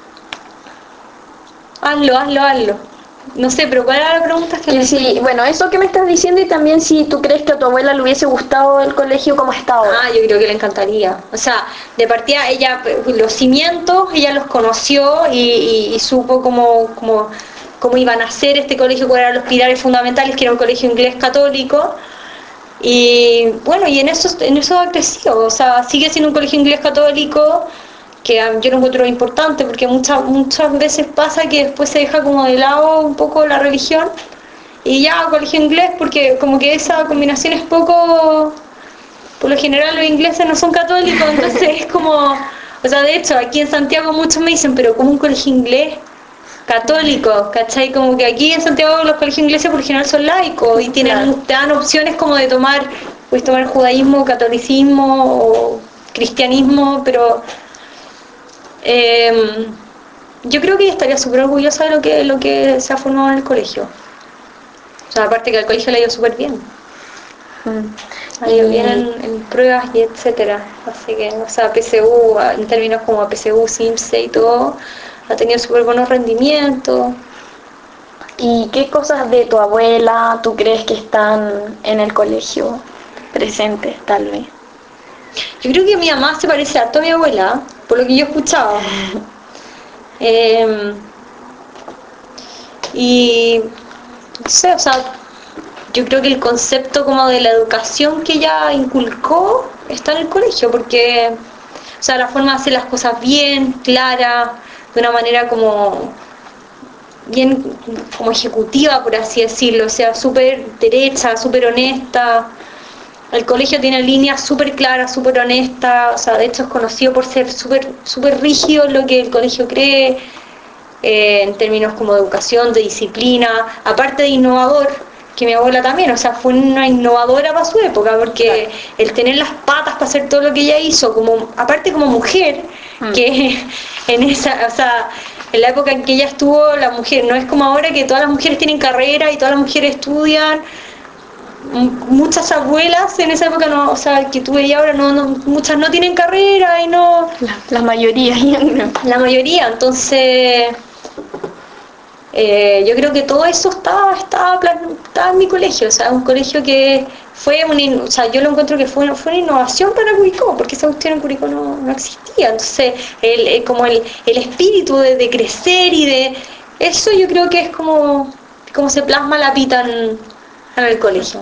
hazlo, hazlo, hazlo. No sé, pero ¿cuál era la pregunta que Que me si, perdí? bueno, eso que me estás diciendo y también si tú crees que a tu abuela le hubiese gustado el colegio como está ahora. Ah, yo creo que le encantaría. O sea, de partida ella, los cimientos, ella los conoció y, y- y supo cómo, cómo, cómo iban a ser este colegio, cuáles eran los pilares fundamentales, que era un colegio inglés católico. Y bueno, y en eso, en eso ha crecido. O sea, sigue siendo un colegio inglés católico que ah, yo lo encuentro importante porque muchas, muchas veces pasa que después se deja como de lado un poco la religión y ya colegio inglés porque como que esa combinación es poco, por lo general los ingleses no son católicos, entonces es como, o sea, de hecho, aquí en Santiago muchos me dicen, pero ¿cómo un colegio inglés católico? ¿Cachai? Como que aquí en Santiago los colegios ingleses por lo general son laicos y Claro. tienen, te dan opciones como de tomar, puedes tomar judaísmo, catolicismo o cristianismo, pero eh, yo creo que ella estaría súper orgullosa de lo que, lo que se ha formado en el colegio. O sea, aparte que al colegio le ha ido súper bien. Mm. Ha ido bien Y, en, en pruebas y etcétera. Así que, o sea, P S U, en términos como P S U, CIMSE y todo, ha tenido súper buenos rendimientos. ¿Y qué cosas de tu abuela tú crees que están en el colegio presentes, tal vez? Yo creo que mi mamá se parece harto a mi abuela, por lo que yo he escuchado. Eh, y no sé, o sea, yo creo que el concepto como de la educación que ella inculcó está en el colegio, porque, o sea, la forma de hacer las cosas bien, clara, de una manera como bien como ejecutiva, por así decirlo, o sea, súper derecha, súper honesta. El colegio tiene líneas súper claras, súper honestas, o sea, de hecho es conocido por ser súper súper rígido en lo que el colegio cree, eh, en términos como de educación, de disciplina, aparte de innovador, que mi abuela también, o sea, fue una innovadora para su época, Claro. porque el tener las patas para hacer todo lo que ella hizo, como aparte como mujer, Mm. que en esa, o sea, en la época en que ella estuvo, la mujer, no es como ahora que todas las mujeres tienen carrera y todas las mujeres estudian, muchas abuelas en esa época no, o sea, que tuve y ahora no, no, muchas no tienen carrera y no, La, la mayoría, yo creo. la mayoría, entonces eh, yo creo que todo eso estaba, estaba, estaba en mi colegio, o sea, un colegio que fue una, o sea, yo lo encuentro que fue una, fue una innovación para Curicó, porque esa cuestión en Curicó no, no existía, entonces el, el- como el, el espíritu de, de crecer y de eso yo creo que es como, como se plasma la pita en, en el colegio.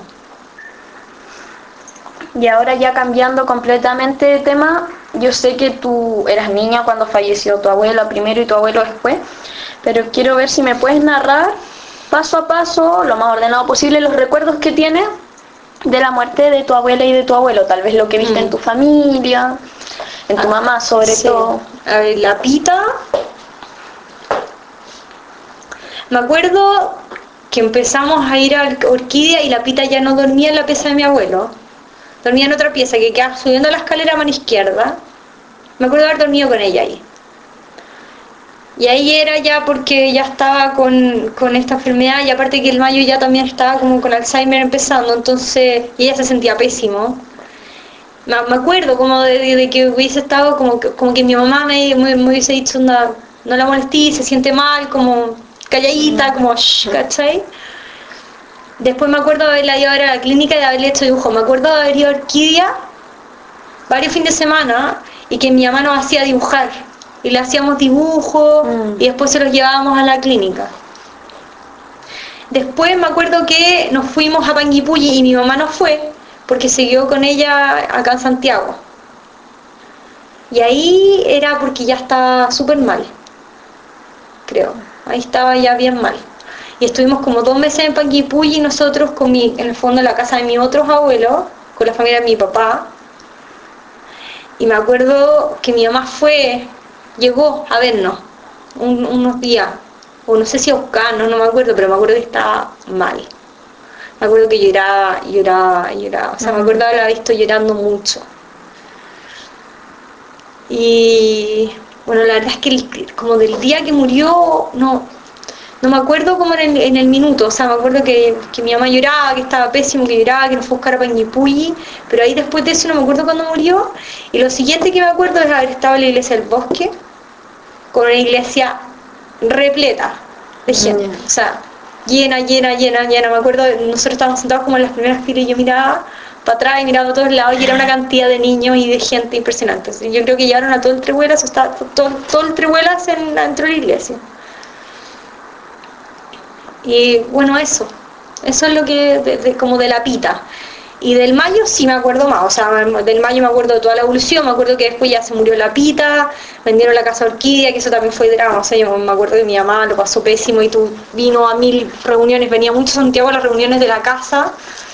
Y ahora ya cambiando completamente de tema, yo sé que tú eras niña cuando falleció tu abuela primero y tu abuelo después, pero quiero ver si me puedes narrar paso a paso, lo más ordenado posible, los recuerdos que tienes de la muerte de tu abuela y de tu abuelo, tal vez lo que viste en Mm. tu familia, en tu Ah, mamá sobre sí. todo. A ver, la pita. Me acuerdo que empezamos a ir a Orquídea y la pita ya no dormía en la pieza de mi abuelo. Dormía en otra pieza que quedaba subiendo la escalera a mano izquierda. Me acuerdo de haber dormido con ella ahí. Y ahí era ya porque ya estaba con, con esta enfermedad y aparte que el Mayo ya también estaba como con Alzheimer empezando, entonces y ella se sentía pésimo. Me, me acuerdo como de, de- de que hubiese estado como que, como que mi mamá me, me, me hubiese dicho, "Onda, no la molestí, se siente mal, como calladita, como shh, ¿cachai?". Después me acuerdo de haberla ido a ver a la clínica y de haberle hecho dibujo. Me acuerdo de haber ido a Orquídea varios fines de semana y que mi mamá nos hacía dibujar. Y le hacíamos dibujos Mm. y después se los llevábamos a la clínica. Después me acuerdo que nos fuimos a Panguipulli y mi mamá no fue porque se quedó con ella acá en Santiago. Y ahí era porque ya estaba súper mal, creo. Ahí estaba ya bien mal. Y estuvimos como dos meses en Panguipulli nosotros con mi, en el fondo en la casa de mis otros abuelos, con la familia de mi papá. Y me acuerdo que mi mamá fue, llegó a vernos un- unos días, o no sé si a buscarnos, no me acuerdo, pero me acuerdo que estaba mal. Me acuerdo que lloraba, lloraba, lloraba. O sea, me acuerdo de haberla visto llorando mucho. Y bueno, la verdad es que el- como del día que murió, no, no me acuerdo como en el, en el minuto. O sea, me acuerdo que, que mi mamá lloraba, que estaba pésimo, que lloraba, que nos fue a buscar a Panguipulli, pero ahí después de eso no me acuerdo cuándo murió. Y lo siguiente que me acuerdo es haber estado en la iglesia del bosque, con una iglesia repleta de gente. O sea, llena, llena, llena, llena. Me acuerdo, nosotros estábamos sentados como en las primeras filas y yo miraba para atrás y miraba a todos lados y era una cantidad de niños y de gente impresionante. Yo creo que llevaron a todo el Trehuelas, o está todo, todo el Trehuelas en, dentro de la iglesia. Y bueno, eso. Eso es lo que, de, de- como de la pita. Y del Mayo sí me acuerdo más, o sea, del Mayo me acuerdo de toda la evolución, me acuerdo que después ya se murió la pita, vendieron la casa Orquídea, que eso también fue drama, o sea, yo me acuerdo que mi mamá lo pasó pésimo y tú vino a mil reuniones, venía mucho a Santiago a las reuniones de la casa.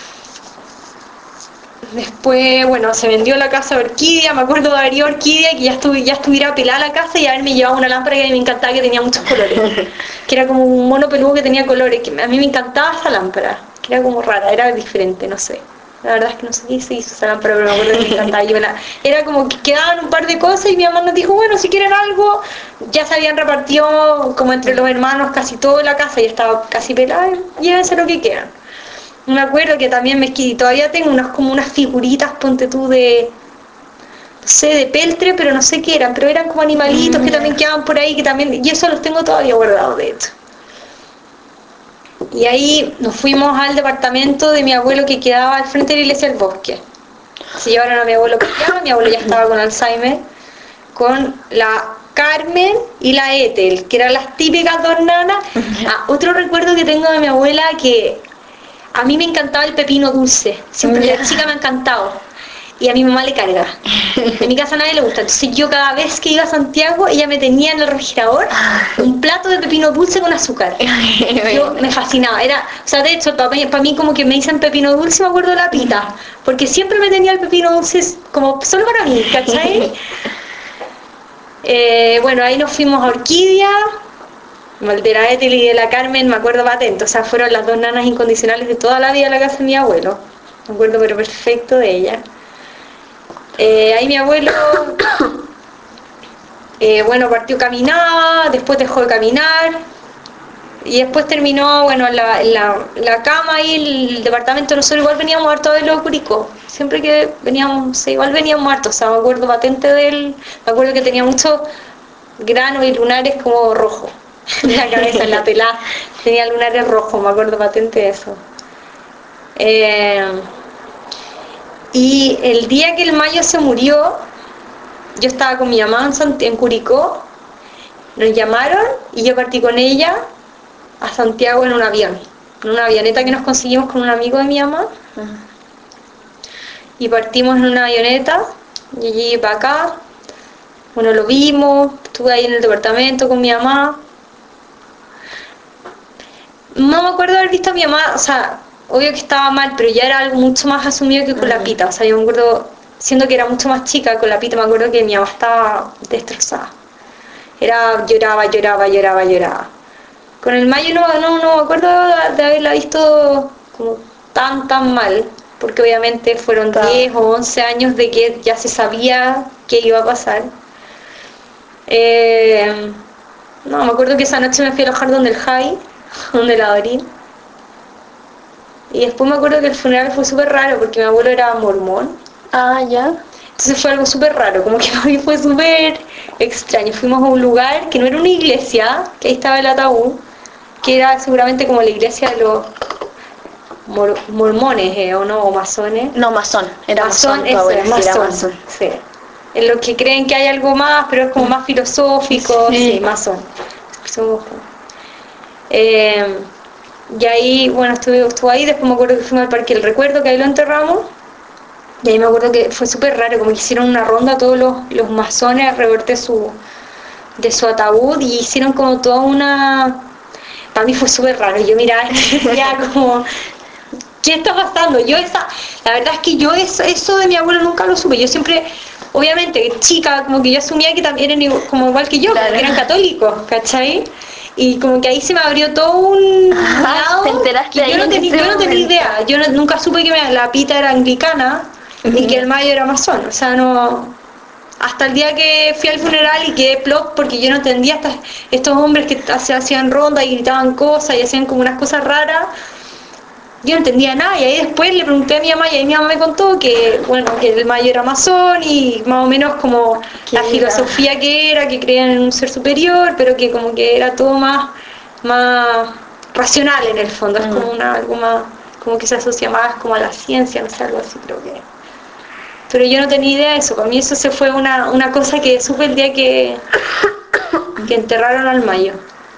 Después, bueno, se vendió la casa de Orquídea, me acuerdo de haber ido a Orquídea, que ya, estuve, ya estuviera pelada la casa y haberme llevado una lámpara que a mí me encantaba, que tenía muchos colores, que era como un mono peludo que tenía colores, que a mí me encantaba esa lámpara, que era como rara, era diferente, no sé. La verdad es que no sé qué se hizo esa lámpara, pero me acuerdo que me encantaba. Y bueno, era como que quedaban un par de cosas y mi mamá nos dijo, bueno, si quieren algo, ya se habían repartido como entre los hermanos casi toda la casa y estaba casi pelada, llévense lo que quieran. Me acuerdo que también me escribí, todavía tengo unas como unas figuritas, ponte tú, de, no sé, de peltre, pero no sé qué eran, pero eran como animalitos Mm, que también ya. quedaban por ahí, que también, y eso los tengo todavía guardados, de hecho. Y ahí nos fuimos al departamento de mi abuelo que quedaba al frente de la iglesia del bosque. Se llevaron a mi abuelo para allá, mi abuelo ya estaba con Alzheimer, con la Carmen y la Ethel, que eran las típicas dos nanas. Ah, otro recuerdo que tengo de mi abuela que a mí me encantaba el pepino dulce, siempre Ya. de chica me ha encantado. Y a mi mamá le carga. En mi casa a nadie le gusta. Entonces yo cada vez que iba a Santiago, ella me tenía en el refrigerador un plato de pepino dulce con azúcar. Yo me fascinaba. Era, o sea, de hecho, para mí, para mí como que me dicen pepino dulce, me acuerdo de la pita. Porque siempre me tenía el pepino dulce como solo para mí, ¿cachai? Eh, bueno, ahí nos fuimos a Orquídea, de la Ethel y de la Carmen, me acuerdo patente, o sea, fueron las dos nanas incondicionales de toda la vida en la casa de mi abuelo. Me acuerdo pero perfecto de ella. Eh, ahí mi abuelo, eh, bueno, partió caminaba, después dejó de caminar y después terminó, bueno, en la, en la, la cama y el departamento. Nosotros igual veníamos hartos de los Curicó. Siempre que veníamos, sí, igual veníamos hartos, o sea, me acuerdo patente de él, me acuerdo que tenía muchos granos y lunares como rojos en la cabeza, en la pelada, tenía lunares rojos, me acuerdo patente de eso. Eh, y el día que el Mayo se murió, yo estaba con mi mamá en, Sant- en Curicó, nos llamaron y yo partí con ella a Santiago en un avión, en una avioneta que nos conseguimos con un amigo de mi mamá, y partimos en una avioneta y allí para acá, bueno, lo vimos, estuve ahí en el departamento con mi mamá. No me acuerdo haber visto a mi mamá, o sea, obvio que estaba mal, pero ya era algo mucho más asumido que con la pita. O sea, yo me acuerdo, siendo que era mucho más chica, con la pita me acuerdo que mi mamá estaba destrozada. Era, lloraba, lloraba, lloraba, lloraba. Con el Mayo no, no, no me acuerdo de haberla visto como tan, tan mal, porque obviamente fueron Claro. diez o once años de que ya se sabía qué iba a pasar. Eh, No, me acuerdo que esa noche me fui a alojar donde el Jai, donde la Dorín. Y después me acuerdo que el funeral fue súper raro porque mi abuelo era mormón. Ah, ya. Entonces fue algo súper raro, como que para mí fue súper extraño. Fuimos a un lugar que no era una iglesia, que ahí estaba el ataúd, que era seguramente como la iglesia de los mor mormones, eh, o no, o masones. No, masón, era Masón, masón, tu eso abuelo es, sí era masón, masón. sí. En los que creen que hay algo más, pero es como más filosófico, sí, Sí. masón. Somos como- Eh, y ahí, bueno, estuve, estuve ahí, después me acuerdo que fuimos al Parque del Recuerdo, que ahí lo enterramos. Y ahí me acuerdo que fue súper raro, como que hicieron una ronda todos los, los masones alrededor de su, de su ataúd y hicieron como toda una... Para mí fue súper raro, yo miraba esto y decía como, ¿qué está pasando? Yo esa, la verdad es que yo eso, eso de mi abuelo nunca lo supe, yo siempre, obviamente, chica, como que yo asumía que también eran igual, como igual que yo, como Claro. que eran católicos, ¿cachai? Y como que ahí se me abrió todo un Ajá, te lado enteraste que yo ahí no, en teni- ese yo no tenía momento. idea, yo no- nunca supe que me- la pita era anglicana y que el mayo era masón, o sea, no... Hasta el día que fui al funeral y quedé plop porque yo no entendía estas, estos hombres que se hacían ronda y gritaban cosas y hacían como unas cosas raras. Yo no entendía nada y ahí después le pregunté a mi mamá y ahí mi mamá me contó que, bueno, que el mayo era masón y más o menos como la Que era. filosofía que era, que creían en un ser superior, pero que como que era todo más, más racional en el fondo, es como Mm. una, algo más, como que se asocia más como a la ciencia, no sé, algo así creo que. Pero yo no tenía idea de eso, para mí eso se fue una, una cosa que supe el día que, que enterraron al mayo.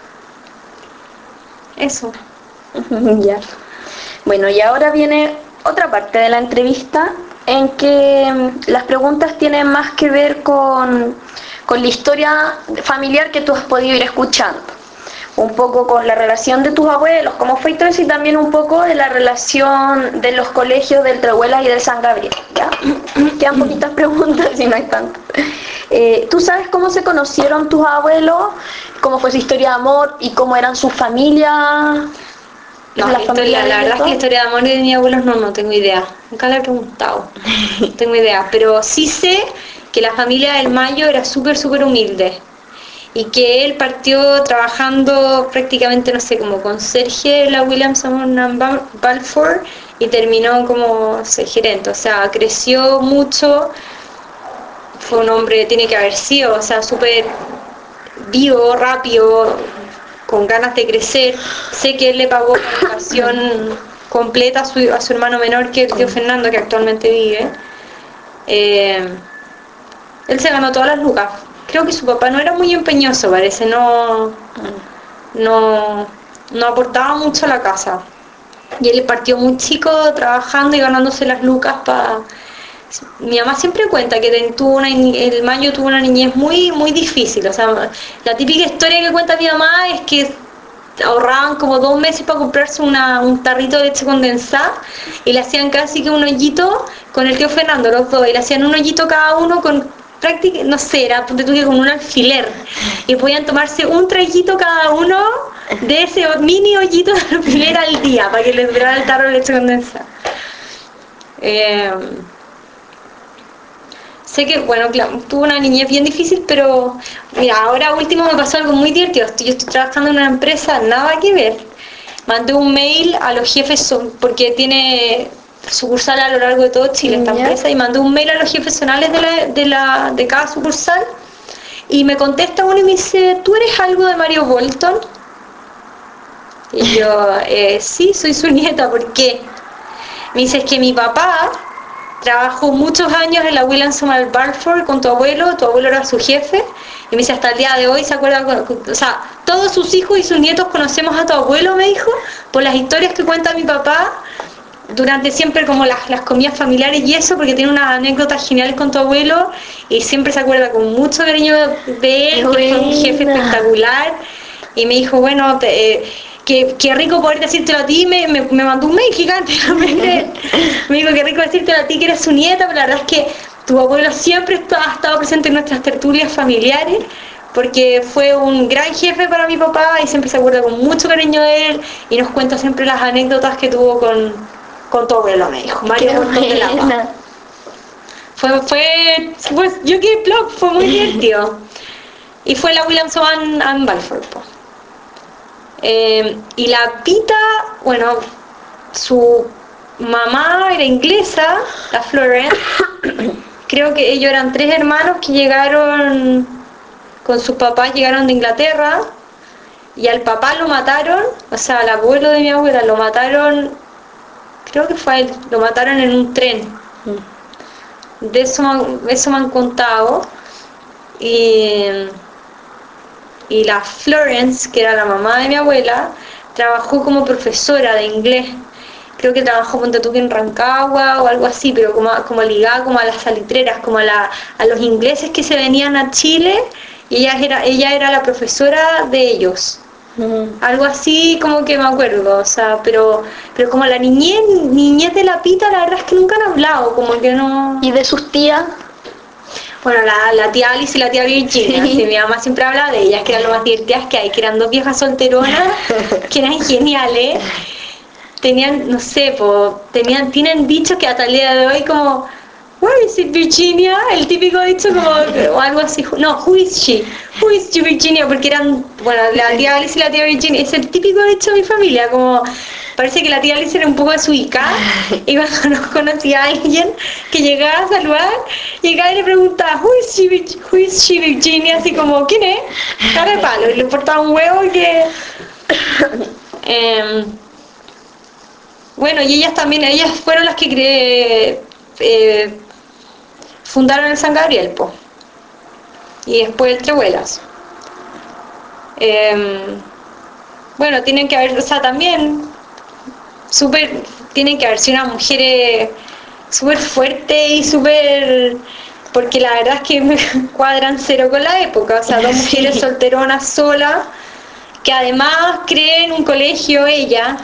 Eso. Ya. Bueno, y ahora viene otra parte de la entrevista en que mm, las preguntas tienen más que ver con, con la historia familiar que tú has podido ir escuchando. Un poco con la relación de tus abuelos, cómo fue y todo eso, y también un poco de la relación de los colegios del Trehuelas y del San Gabriel. ¿Ya? Quedan poquitas preguntas y no hay tanto. Eh, ¿Tú sabes cómo se conocieron tus abuelos? ¿Cómo fue su historia de amor y cómo eran sus familias? No, La la familia historia, de la ellos verdad es que la dos. historia de amor de mis abuelos no, no tengo idea. Nunca le he preguntado. No tengo idea. Pero sí sé que la familia del Mayo era súper, súper humilde. Y que él partió trabajando prácticamente, no sé, como conserje en la Williamson and Bal- Balfour y terminó como no sé, gerente. O sea, creció mucho. Fue un hombre, tiene que haber sido, o sea, súper vivo, rápido, con ganas de crecer. Sé que él le pagó la educación completa a su, a su hermano menor, que es el tío Fernando, que actualmente vive. Eh, Él se ganó todas las lucas. Creo que su papá no era muy empeñoso, parece, no, no, no aportaba mucho a la casa. Y él partió muy chico trabajando y ganándose las lucas para... Mi mamá siempre cuenta que tuvo una, el Mayo tuvo una niñez muy, muy difícil. O sea, la típica historia que cuenta mi mamá es que ahorraban como dos meses para comprarse una, un tarrito de leche condensada y le hacían casi que un hoyito con el tío Fernando, los dos, y le hacían un hoyito cada uno con prácticamente, no sé, era ponte tú que con un alfiler y podían tomarse un traguito cada uno de ese mini hoyito de alfiler al día para que les durara el tarro de leche condensada. Eh, Sé que, bueno, claro, tuve una niñez bien difícil, pero mira, ahora último me pasó algo muy divertido. Estoy- Yo estoy trabajando en una empresa, nada que ver. Mandé un mail a los jefes, son- porque tiene sucursal a lo largo de todo Chile esta ¿Ya? empresa, y mandé un mail a los jefes zonales de, la, de, la, de cada sucursal, y me contesta uno y me dice, ¿tú eres algo de Mario Bolton? Y yo, eh, sí, soy su nieta, ¿por qué? Me dice, es que mi papá trabajó muchos años en la Williamson and Balfour con tu abuelo, tu abuelo era su jefe, y me dice, hasta el día de hoy se acuerda, o sea, todos sus hijos y sus nietos conocemos a tu abuelo, me dijo, por las historias que cuenta mi papá, durante siempre como las, las comidas familiares y eso, porque tiene unas anécdotas geniales con tu abuelo, y siempre se acuerda con mucho cariño de ¡Qué él, que fue un jefe buena! espectacular, y me dijo, bueno, te, eh, qué, qué rico poder decírtelo a ti, me, me, me mandó un mail gigante, no me crees. Me dijo, qué rico decírtelo a ti que eres su nieta, pero la verdad es que tu abuelo siempre está, ha estado presente en nuestras tertulias familiares, porque fue un gran jefe para mi papá y siempre se acuerda con mucho cariño de él y nos cuenta siempre las anécdotas que tuvo con, con tu abuelo, me dijo, Mario ¡Qué Bolton de la Paz. buena! Fue, fue, pues yo quedé plop, fue muy divertido. Y fue la Williams and, and Balfour, po. Eh, y la Pita, bueno, su mamá era inglesa, la Florence. Creo que ellos eran tres hermanos que llegaron con sus papás, llegaron de Inglaterra, y al papá lo mataron, o sea, al abuelo de mi abuela lo mataron, creo que fue a él, lo mataron en un tren. De eso, eso me han contado. Y, y la Florence, que era la mamá de mi abuela, trabajó como profesora de inglés. Creo que trabajó, ponte tú, en Rancagua o algo así, pero como, como ligada como a las salitreras, como a, la, a los ingleses que se venían a Chile, y ella era, ella era la profesora de ellos. Mm. Algo así como que me acuerdo, o sea, pero, pero como la niñez, niñez de la Pita, la verdad es que nunca han hablado, como que no... ¿Y de sus tías? Bueno, la, la tía Alice y la tía Virginia, Sí. sí, mi mamá siempre habla de ellas, que eran lo más divertidas que hay, que eran dos viejas solteronas, que eran geniales. Tenían, no sé, po, tenían, tienen dichos que hasta el día de hoy como, where is it Virginia? El típico dicho como, o algo así, no, who is she? Who is you Virginia? Porque eran, bueno, la tía Alice y la tía Virginia, es el típico dicho de mi familia, como, parece que la tía Alice era un poco desubicada, y cuando no conocía a alguien que llegaba a saludar, llegaba y le preguntaba, who is she, Vir- who is she Virginia? Así como, ¿quién es? Cara de palo, y le importaba un huevo y que... em, bueno, y ellas también, ellas fueron las que cre- eh, fundaron el San Gabriel, po. Y después el Trehuelas. Eh, bueno, tienen que haber, o sea, también súper, tienen que haber sido unas mujeres súper fuertes y súper, porque la verdad es que me cuadran cero con la época, o sea, dos mujeres Sí. solteronas solas, que además creen un colegio ella.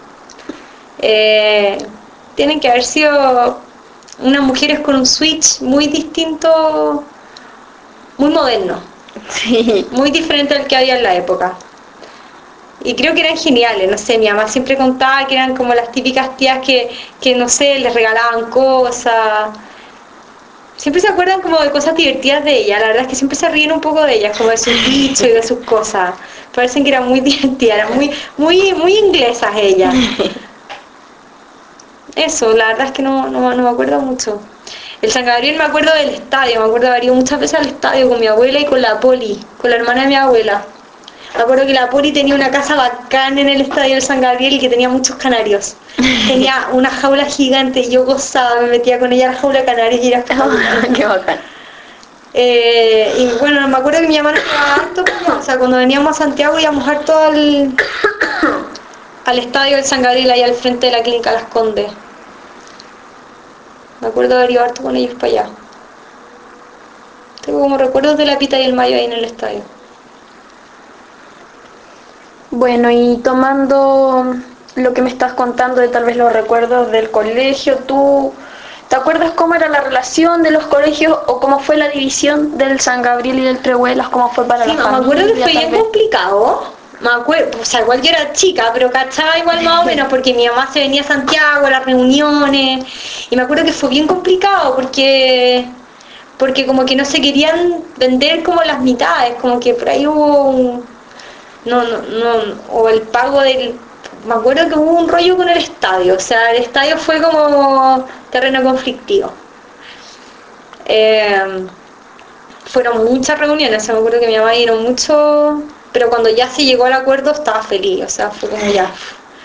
Eh, tienen que haber sido unas mujeres con un switch muy distinto, muy moderno, Sí. muy diferente al que había en la época. Y creo que eran geniales, no sé, mi mamá siempre contaba que eran como las típicas tías que, que no sé, les regalaban cosas. Siempre se acuerdan como de cosas divertidas de ella, la verdad es que siempre se ríen un poco de ellas, como de sus dichos y de sus cosas. Parecen que eran muy divertidas, eran muy, muy, muy inglesas ellas. Eso, la verdad es que no, no, no me acuerdo mucho. El San Gabriel me acuerdo del estadio, me acuerdo de haber ido muchas veces al estadio con mi abuela y con la Poli, con la hermana de mi abuela. Me acuerdo que la Poli tenía una casa bacán en el estadio del San Gabriel y que tenía muchos canarios. Tenía una jaula gigante y yo gozaba, me metía con ella a la jaula de canarios y era espectacular. Qué bacán. Eh, y bueno, me acuerdo que mi mamá nos llevaba harto para allá, o sea, cuando veníamos a Santiago íbamos harto al, al estadio del San Gabriel, ahí al frente de la clínica Las Condes. Me acuerdo de haber ido harto con ellos para allá. Tengo como recuerdos de la Pita y el Mayo ahí en el estadio. Bueno, y tomando lo que me estás contando de tal vez los recuerdos del colegio, ¿tú te acuerdas cómo era la relación de los colegios o cómo fue la división del San Gabriel y del Trehuelas? ¿Cómo fue para Sí, la me acuerdo que familia, fue tal bien vez? complicado. Me acuerdo, o sea, igual yo era chica, pero cachaba igual más o menos porque mi mamá se venía a Santiago a las reuniones y me acuerdo que fue bien complicado porque porque como que no se querían vender como las mitades, como que por ahí hubo un, no, no, no, o el pago del, me acuerdo que hubo un rollo con el estadio, o sea, el estadio fue como terreno conflictivo. Eh, fueron muchas reuniones, o sea, me acuerdo que mi mamá dieron mucho, pero cuando ya se llegó al acuerdo estaba feliz, o sea, fue como ya.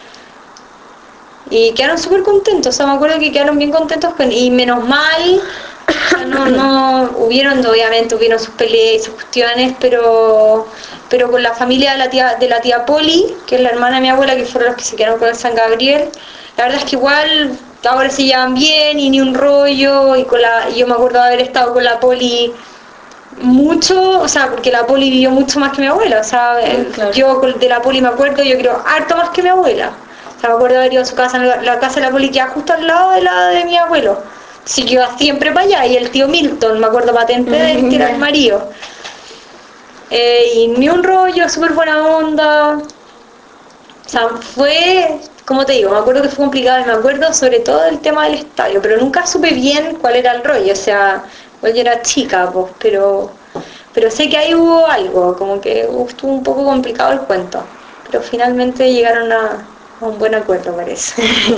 Y quedaron súper contentos, o sea, me acuerdo que quedaron bien contentos con, y menos mal, o sea, no, no, hubieron, obviamente, hubieron sus peleas y sus cuestiones, pero, pero con la familia de la tía, de la tía Poli, que es la hermana de mi abuela, que fueron los que se quedaron con el San Gabriel, la verdad es que igual ahora se llevan bien y ni un rollo, y con la, y yo me acuerdo de haber estado con la Poli mucho, o sea, porque la Poli vivió mucho más que mi abuela, o sea, Mm, eh, claro. yo de la Poli me acuerdo, yo creo, harto más que mi abuela. O sea, me acuerdo de haber ido a su casa, la, la casa de la Poli queda justo al lado de la de mi abuelo. Así que iba siempre para allá, y el tío Milton, me acuerdo patente de él, que era el Ya. marido. Eh, y ni un rollo, súper buena onda. O sea, fue, como te digo, me acuerdo que fue complicado y me acuerdo sobre todo del tema del estadio, pero nunca supe bien cuál era el rollo, o sea, igual yo era chica, pues, pero pero sé que ahí hubo algo, como que estuvo un poco complicado el cuento, pero finalmente llegaron a, a un buen acuerdo, parece.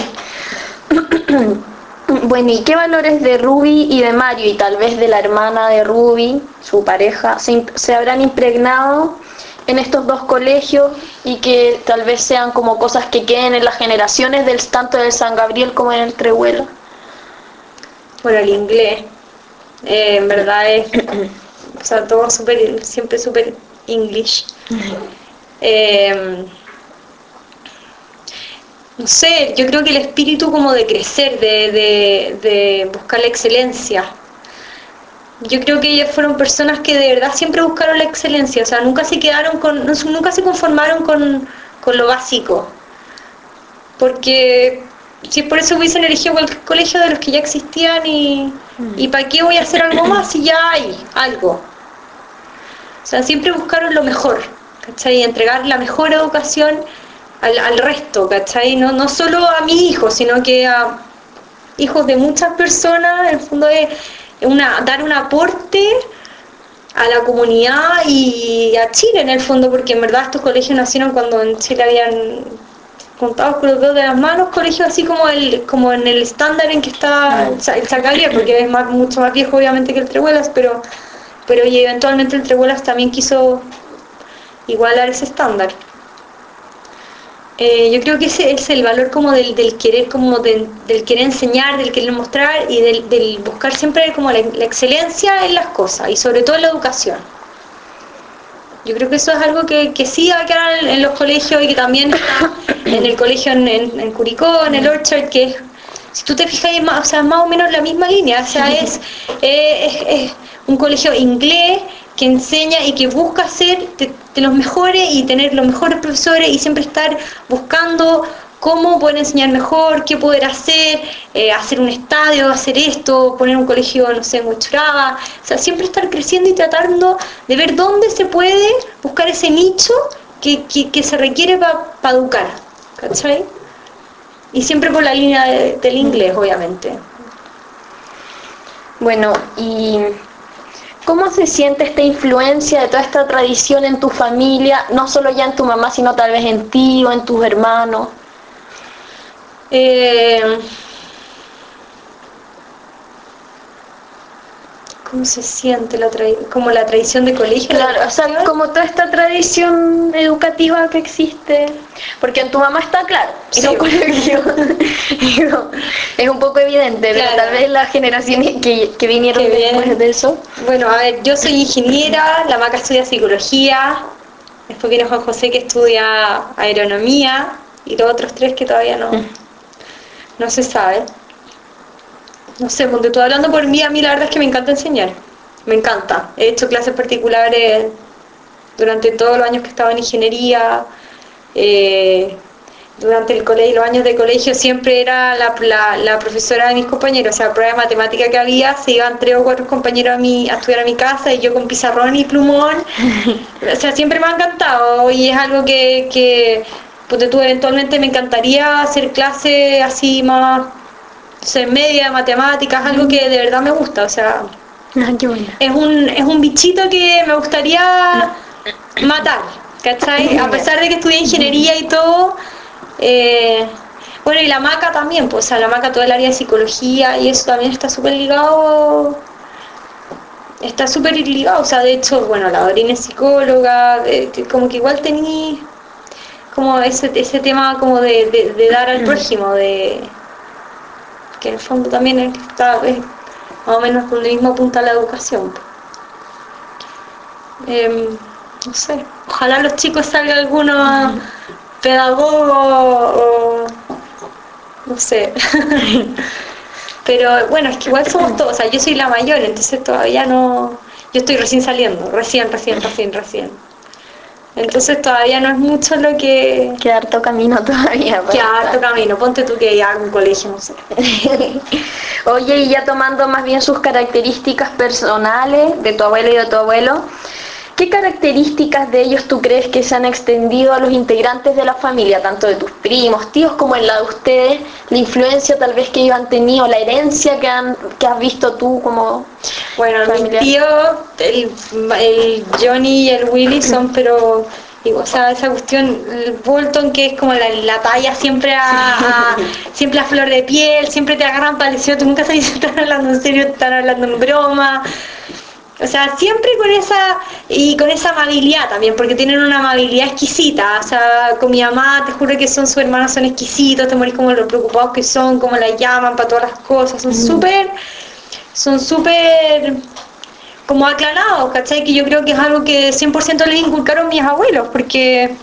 Bueno, ¿y qué valores de Ruby y de Mario y tal vez de la hermana de Ruby, su pareja, se, se habrán impregnado en estos dos colegios y que tal vez sean como cosas que queden en las generaciones del tanto del San Gabriel como en el Trehuelo? Bueno, el inglés, eh, en verdad es, o sea, todo súper, siempre súper English. Eh, no sé, yo creo que el espíritu como de crecer, de, de, de buscar la excelencia. Yo creo que ellas fueron personas que de verdad siempre buscaron la excelencia, o sea, nunca se quedaron con, nunca se conformaron con, con lo básico. Porque si por eso hubiesen elegido cualquier colegio de los que ya existían y, y para qué voy a hacer algo más si ya hay algo. O sea, siempre buscaron lo mejor, ¿cachai? Y entregar la mejor educación al, al resto, ¿cachai? No, no solo a mis hijos, sino que a hijos de muchas personas, en el fondo es una, dar un aporte a la comunidad y a Chile en el fondo, porque en verdad estos colegios nacieron cuando en Chile habían contados con los dedos de las manos colegios así como el como en el estándar en que está el, el San Gabriel, porque es más, mucho más viejo obviamente que el Trehuelas, pero pero y eventualmente el Trehuelas también quiso igualar ese estándar. Eh, yo creo que ese es el valor como del, del querer como de, del querer enseñar, del querer mostrar y del, del buscar siempre como la, la excelencia en las cosas y sobre todo en la educación. Yo creo que eso es algo que, que sí va a quedar en, en los colegios y que también está en el colegio en, en, en Curicó, en el Orchard, que es, si tú te fijas, es más, o sea, más o menos la misma línea. O sea, es, eh, es, es un colegio inglés que enseña y que busca ser de, de los mejores y tener los mejores profesores y siempre estar buscando cómo poder enseñar mejor, qué poder hacer, eh, hacer un estadio, hacer esto, poner un colegio, no sé, en Huechuraba. O sea, siempre estar creciendo y tratando de ver dónde se puede buscar ese nicho que, que, que se requiere para pa educar, ¿cachai? Y siempre por la línea de, del inglés, obviamente. Bueno, ¿y cómo se siente esta influencia de toda esta tradición en tu familia, no solo ya en tu mamá, sino tal vez en ti o en tus hermanos? Eh, ¿Cómo se siente la tra- como la tradición de colegio, la Claro, o sea, educación? como toda esta tradición educativa que existe, porque en tu mamá está claro, es un Sí, colegio, digo, es un poco evidente, pero tal claro. vez las generaciones que, que Qué vinieron después bien. de eso. Bueno, a ver, yo soy ingeniera, la Maca estudia psicología, después viene Juan José que estudia aeronomía y los otros tres que todavía no, no se sabe. No sé, porque tú hablando por mí, a mí la verdad es que me encanta enseñar. Me encanta. He hecho clases particulares durante todos los años que estaba en ingeniería. eh, durante el colegio, los años de colegio siempre era la, la, la profesora de mis compañeros, o sea, prueba de matemática que había, se iban tres o cuatro compañeros a, mi, a estudiar a mi casa y yo con pizarrón y plumón, o sea, siempre me ha encantado y es algo que, que pues, tú eventualmente me encantaría hacer clases así más, no sé, media de matemáticas, algo que de verdad me gusta, o sea, Ah, qué buena. es un, es un bichito que me gustaría matar, ¿cachai? A Ya. pesar de que estudié ingeniería y todo, eh, bueno, y la maca también, pues, o sea, la maca todo el área de psicología y eso también está súper ligado, está súper ligado, o sea, de hecho, bueno, la Dorina es psicóloga, de- que como que igual tenía como ese, ese tema como de, de, de dar al prójimo, de que en el fondo también está es más o menos donde mismo apunta la educación. Eh, no sé, ojalá los chicos salgan algunos pedagogos o no sé. Pero bueno, es que igual somos todos, o sea, yo soy la mayor, entonces todavía no, yo estoy recién saliendo, recién, recién, recién, recién. Entonces todavía no es mucho lo que Queda harto camino todavía para queda harto estar. camino. Ponte tú que ya un colegio, no sé. Oye, y ya tomando más bien sus características personales de tu abuela y de tu abuelo, ¿Qué características de ellos tú crees que se han extendido a los integrantes de la familia, tanto de tus primos, tíos, como en la de ustedes? La influencia tal vez que ellos han tenido, la herencia que, han, que has visto tú como Bueno, mis familiar. tíos, el, el Johnny y el Willy son, pero, y, o sea, esa cuestión, el Bolton, que es como la, la talla siempre a, a- siempre a flor de piel, siempre te agarran parecido, tú nunca sabes si están hablando en serio, están hablando en broma. O sea, siempre con esa, y con esa amabilidad también, porque tienen una amabilidad exquisita. O sea, con mi mamá, te juro que son sus hermanos, son exquisitos, te morís como lo preocupados que son, cómo la llaman para todas las cosas, son súper, son súper como aclarados, ¿cachai? Que yo creo que es algo que cien por ciento les inculcaron mis abuelos, porque,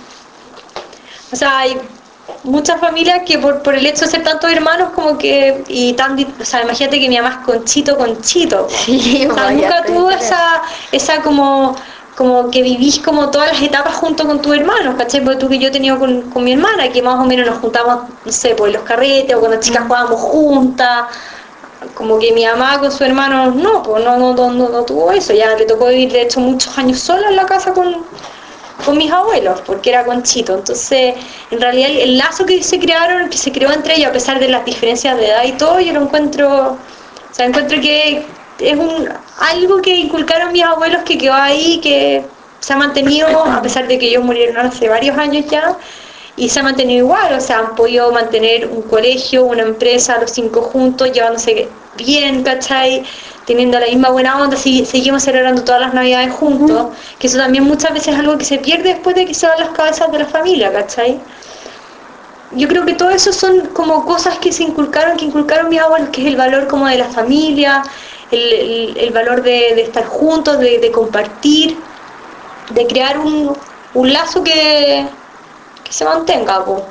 o sea, hay muchas familias que por, por el hecho de ser tantos hermanos como que, y tan, di- o sea, imagínate que mi mamá es conchito, conchito, po. Sí, O sea, vaya, nunca está tuvo diferente. esa, esa como, como que vivís como todas las etapas junto con tus hermanos, ¿cachai? Porque tú que yo he tenido con, con mi hermana, que más o menos nos juntamos, no sé, por los carretes o cuando chicas jugábamos juntas, como que mi mamá con su hermano no, pues no, no, no, no, no tuvo eso, ya le tocó vivir de hecho muchos años sola en la casa con, con mis abuelos, porque era Conchito. Entonces, en realidad el, el lazo que se crearon, que se creó entre ellos, a pesar de las diferencias de edad y todo, yo lo encuentro, o sea, encuentro que es un algo que inculcaron mis abuelos que quedó ahí, que se ha mantenido, a pesar de que ellos murieron hace varios años ya, y se ha mantenido igual, o sea, han podido mantener un colegio, una empresa, los cinco juntos, llevándose bien, ¿cachai? Teniendo la misma buena onda, si- seguimos celebrando todas las navidades juntos, que eso también muchas veces es algo que se pierde después de que se van las cabezas de la familia, ¿cachai? Yo creo que todo eso son como cosas que se inculcaron, que inculcaron mis abuelos, que es el valor como de la familia, el, el- el valor de, de estar juntos, de, de compartir, de crear un, un lazo que, que se mantenga, po.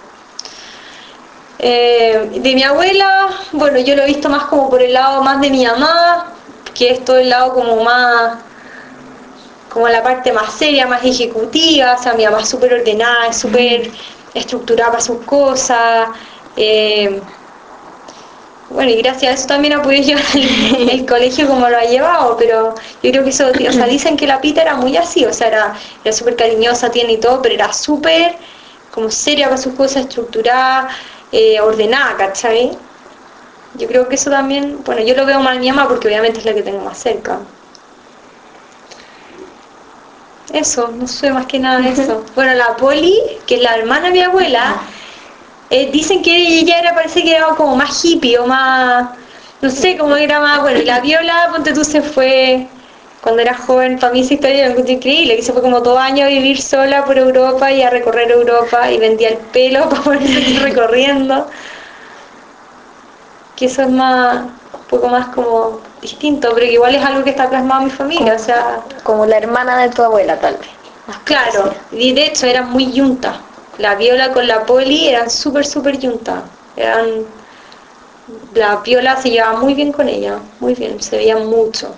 Eh, de mi abuela, bueno, yo lo he visto más como por el lado más de mi mamá, que es todo el lado como más, como la parte más seria, más ejecutiva. O sea, mi mamá es súper ordenada, es súper estructurada para sus cosas. eh, bueno, y gracias a eso también ha podido llevar el, el colegio como lo ha llevado, pero yo creo que eso, o sea, dicen que la Pita era muy así, o sea, era, era súper cariñosa, tiene y todo, pero era súper como seria para sus cosas, estructurada, eh, ordenada, ¿cachai? Yo creo que eso también, bueno, yo lo veo más en mi mamá porque obviamente es la que tengo más cerca. Eso, no sé más que nada de eso. Bueno, la Poli, que es la hermana de mi abuela, eh, dicen que ella era, parece que era como más hippie o más, no sé, como era más, bueno, y la Viola, ponte tú, se fue cuando era joven, para mí esa historia la encuentro increíble, que se fue como dos años a vivir sola por Europa y a recorrer Europa y vendía el pelo para poder seguir recorriendo. Que eso es más, un poco más como distinto, pero que igual es algo que está plasmado en mi familia, o Como, sea, como la hermana de tu abuela, tal vez. Más claro, parecida. y de hecho eran muy yuntas. La Viola con la Poli eran súper, súper yuntas. Eran, la Viola se llevaba muy bien con ella, muy bien, se veían mucho.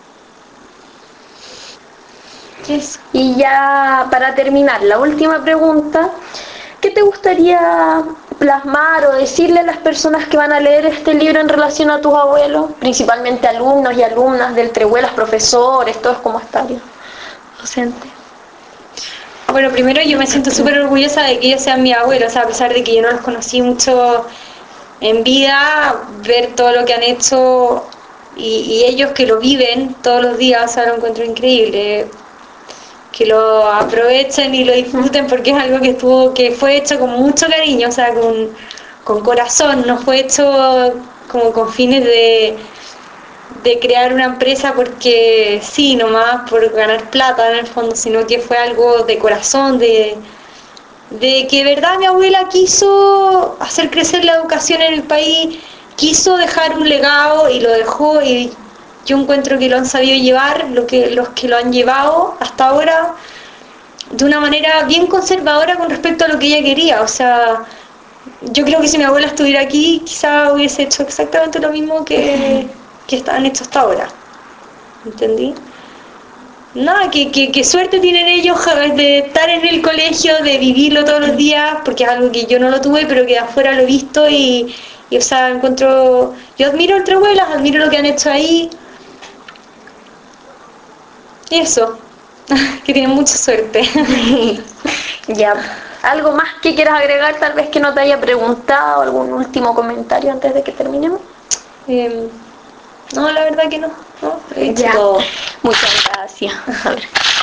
Eso. Y ya para terminar, la última pregunta, ¿qué te gustaría plasmar o decirle a las personas que van a leer este libro en relación a tus abuelos, principalmente alumnos y alumnas del Trehuelas, profesores, todos como están docentes? Bueno, primero yo me siento súper orgullosa de que ellos sean mis abuelos, a pesar de que yo no los conocí mucho en vida, ver todo lo que han hecho y, y ellos que lo viven todos los días, o sea, lo encuentro increíble. Que lo aprovechen y lo disfruten porque es algo que estuvo, que fue hecho con mucho cariño, o sea, con, con corazón, no fue hecho como con fines de, de crear una empresa porque sí, nomás por ganar plata en el fondo, sino que fue algo de corazón, de, de que de verdad mi abuela quiso hacer crecer la educación en el país, quiso dejar un legado y lo dejó, y yo encuentro que lo han sabido llevar, lo que, los que lo han llevado hasta ahora de una manera bien conservadora con respecto a lo que ella quería. O sea, yo creo que si mi abuela estuviera aquí, quizá hubiese hecho exactamente lo mismo que, que han hecho hasta ahora. ¿Entendí? Nada, que, que, que suerte tienen ellos de estar en el colegio, de vivirlo todos los días, porque es algo que yo no lo tuve, pero que de afuera lo he visto y, y o sea, encuentro, yo admiro entre abuelas, admiro lo que han hecho ahí, y eso. que tienen mucha suerte. Ya. ¿Algo más que quieras agregar, tal vez que no te haya preguntado? ¿Algún último comentario antes de que terminemos? Em, no, la verdad que no, no, he dicho Ya. todo. Muchas gracias. A ver.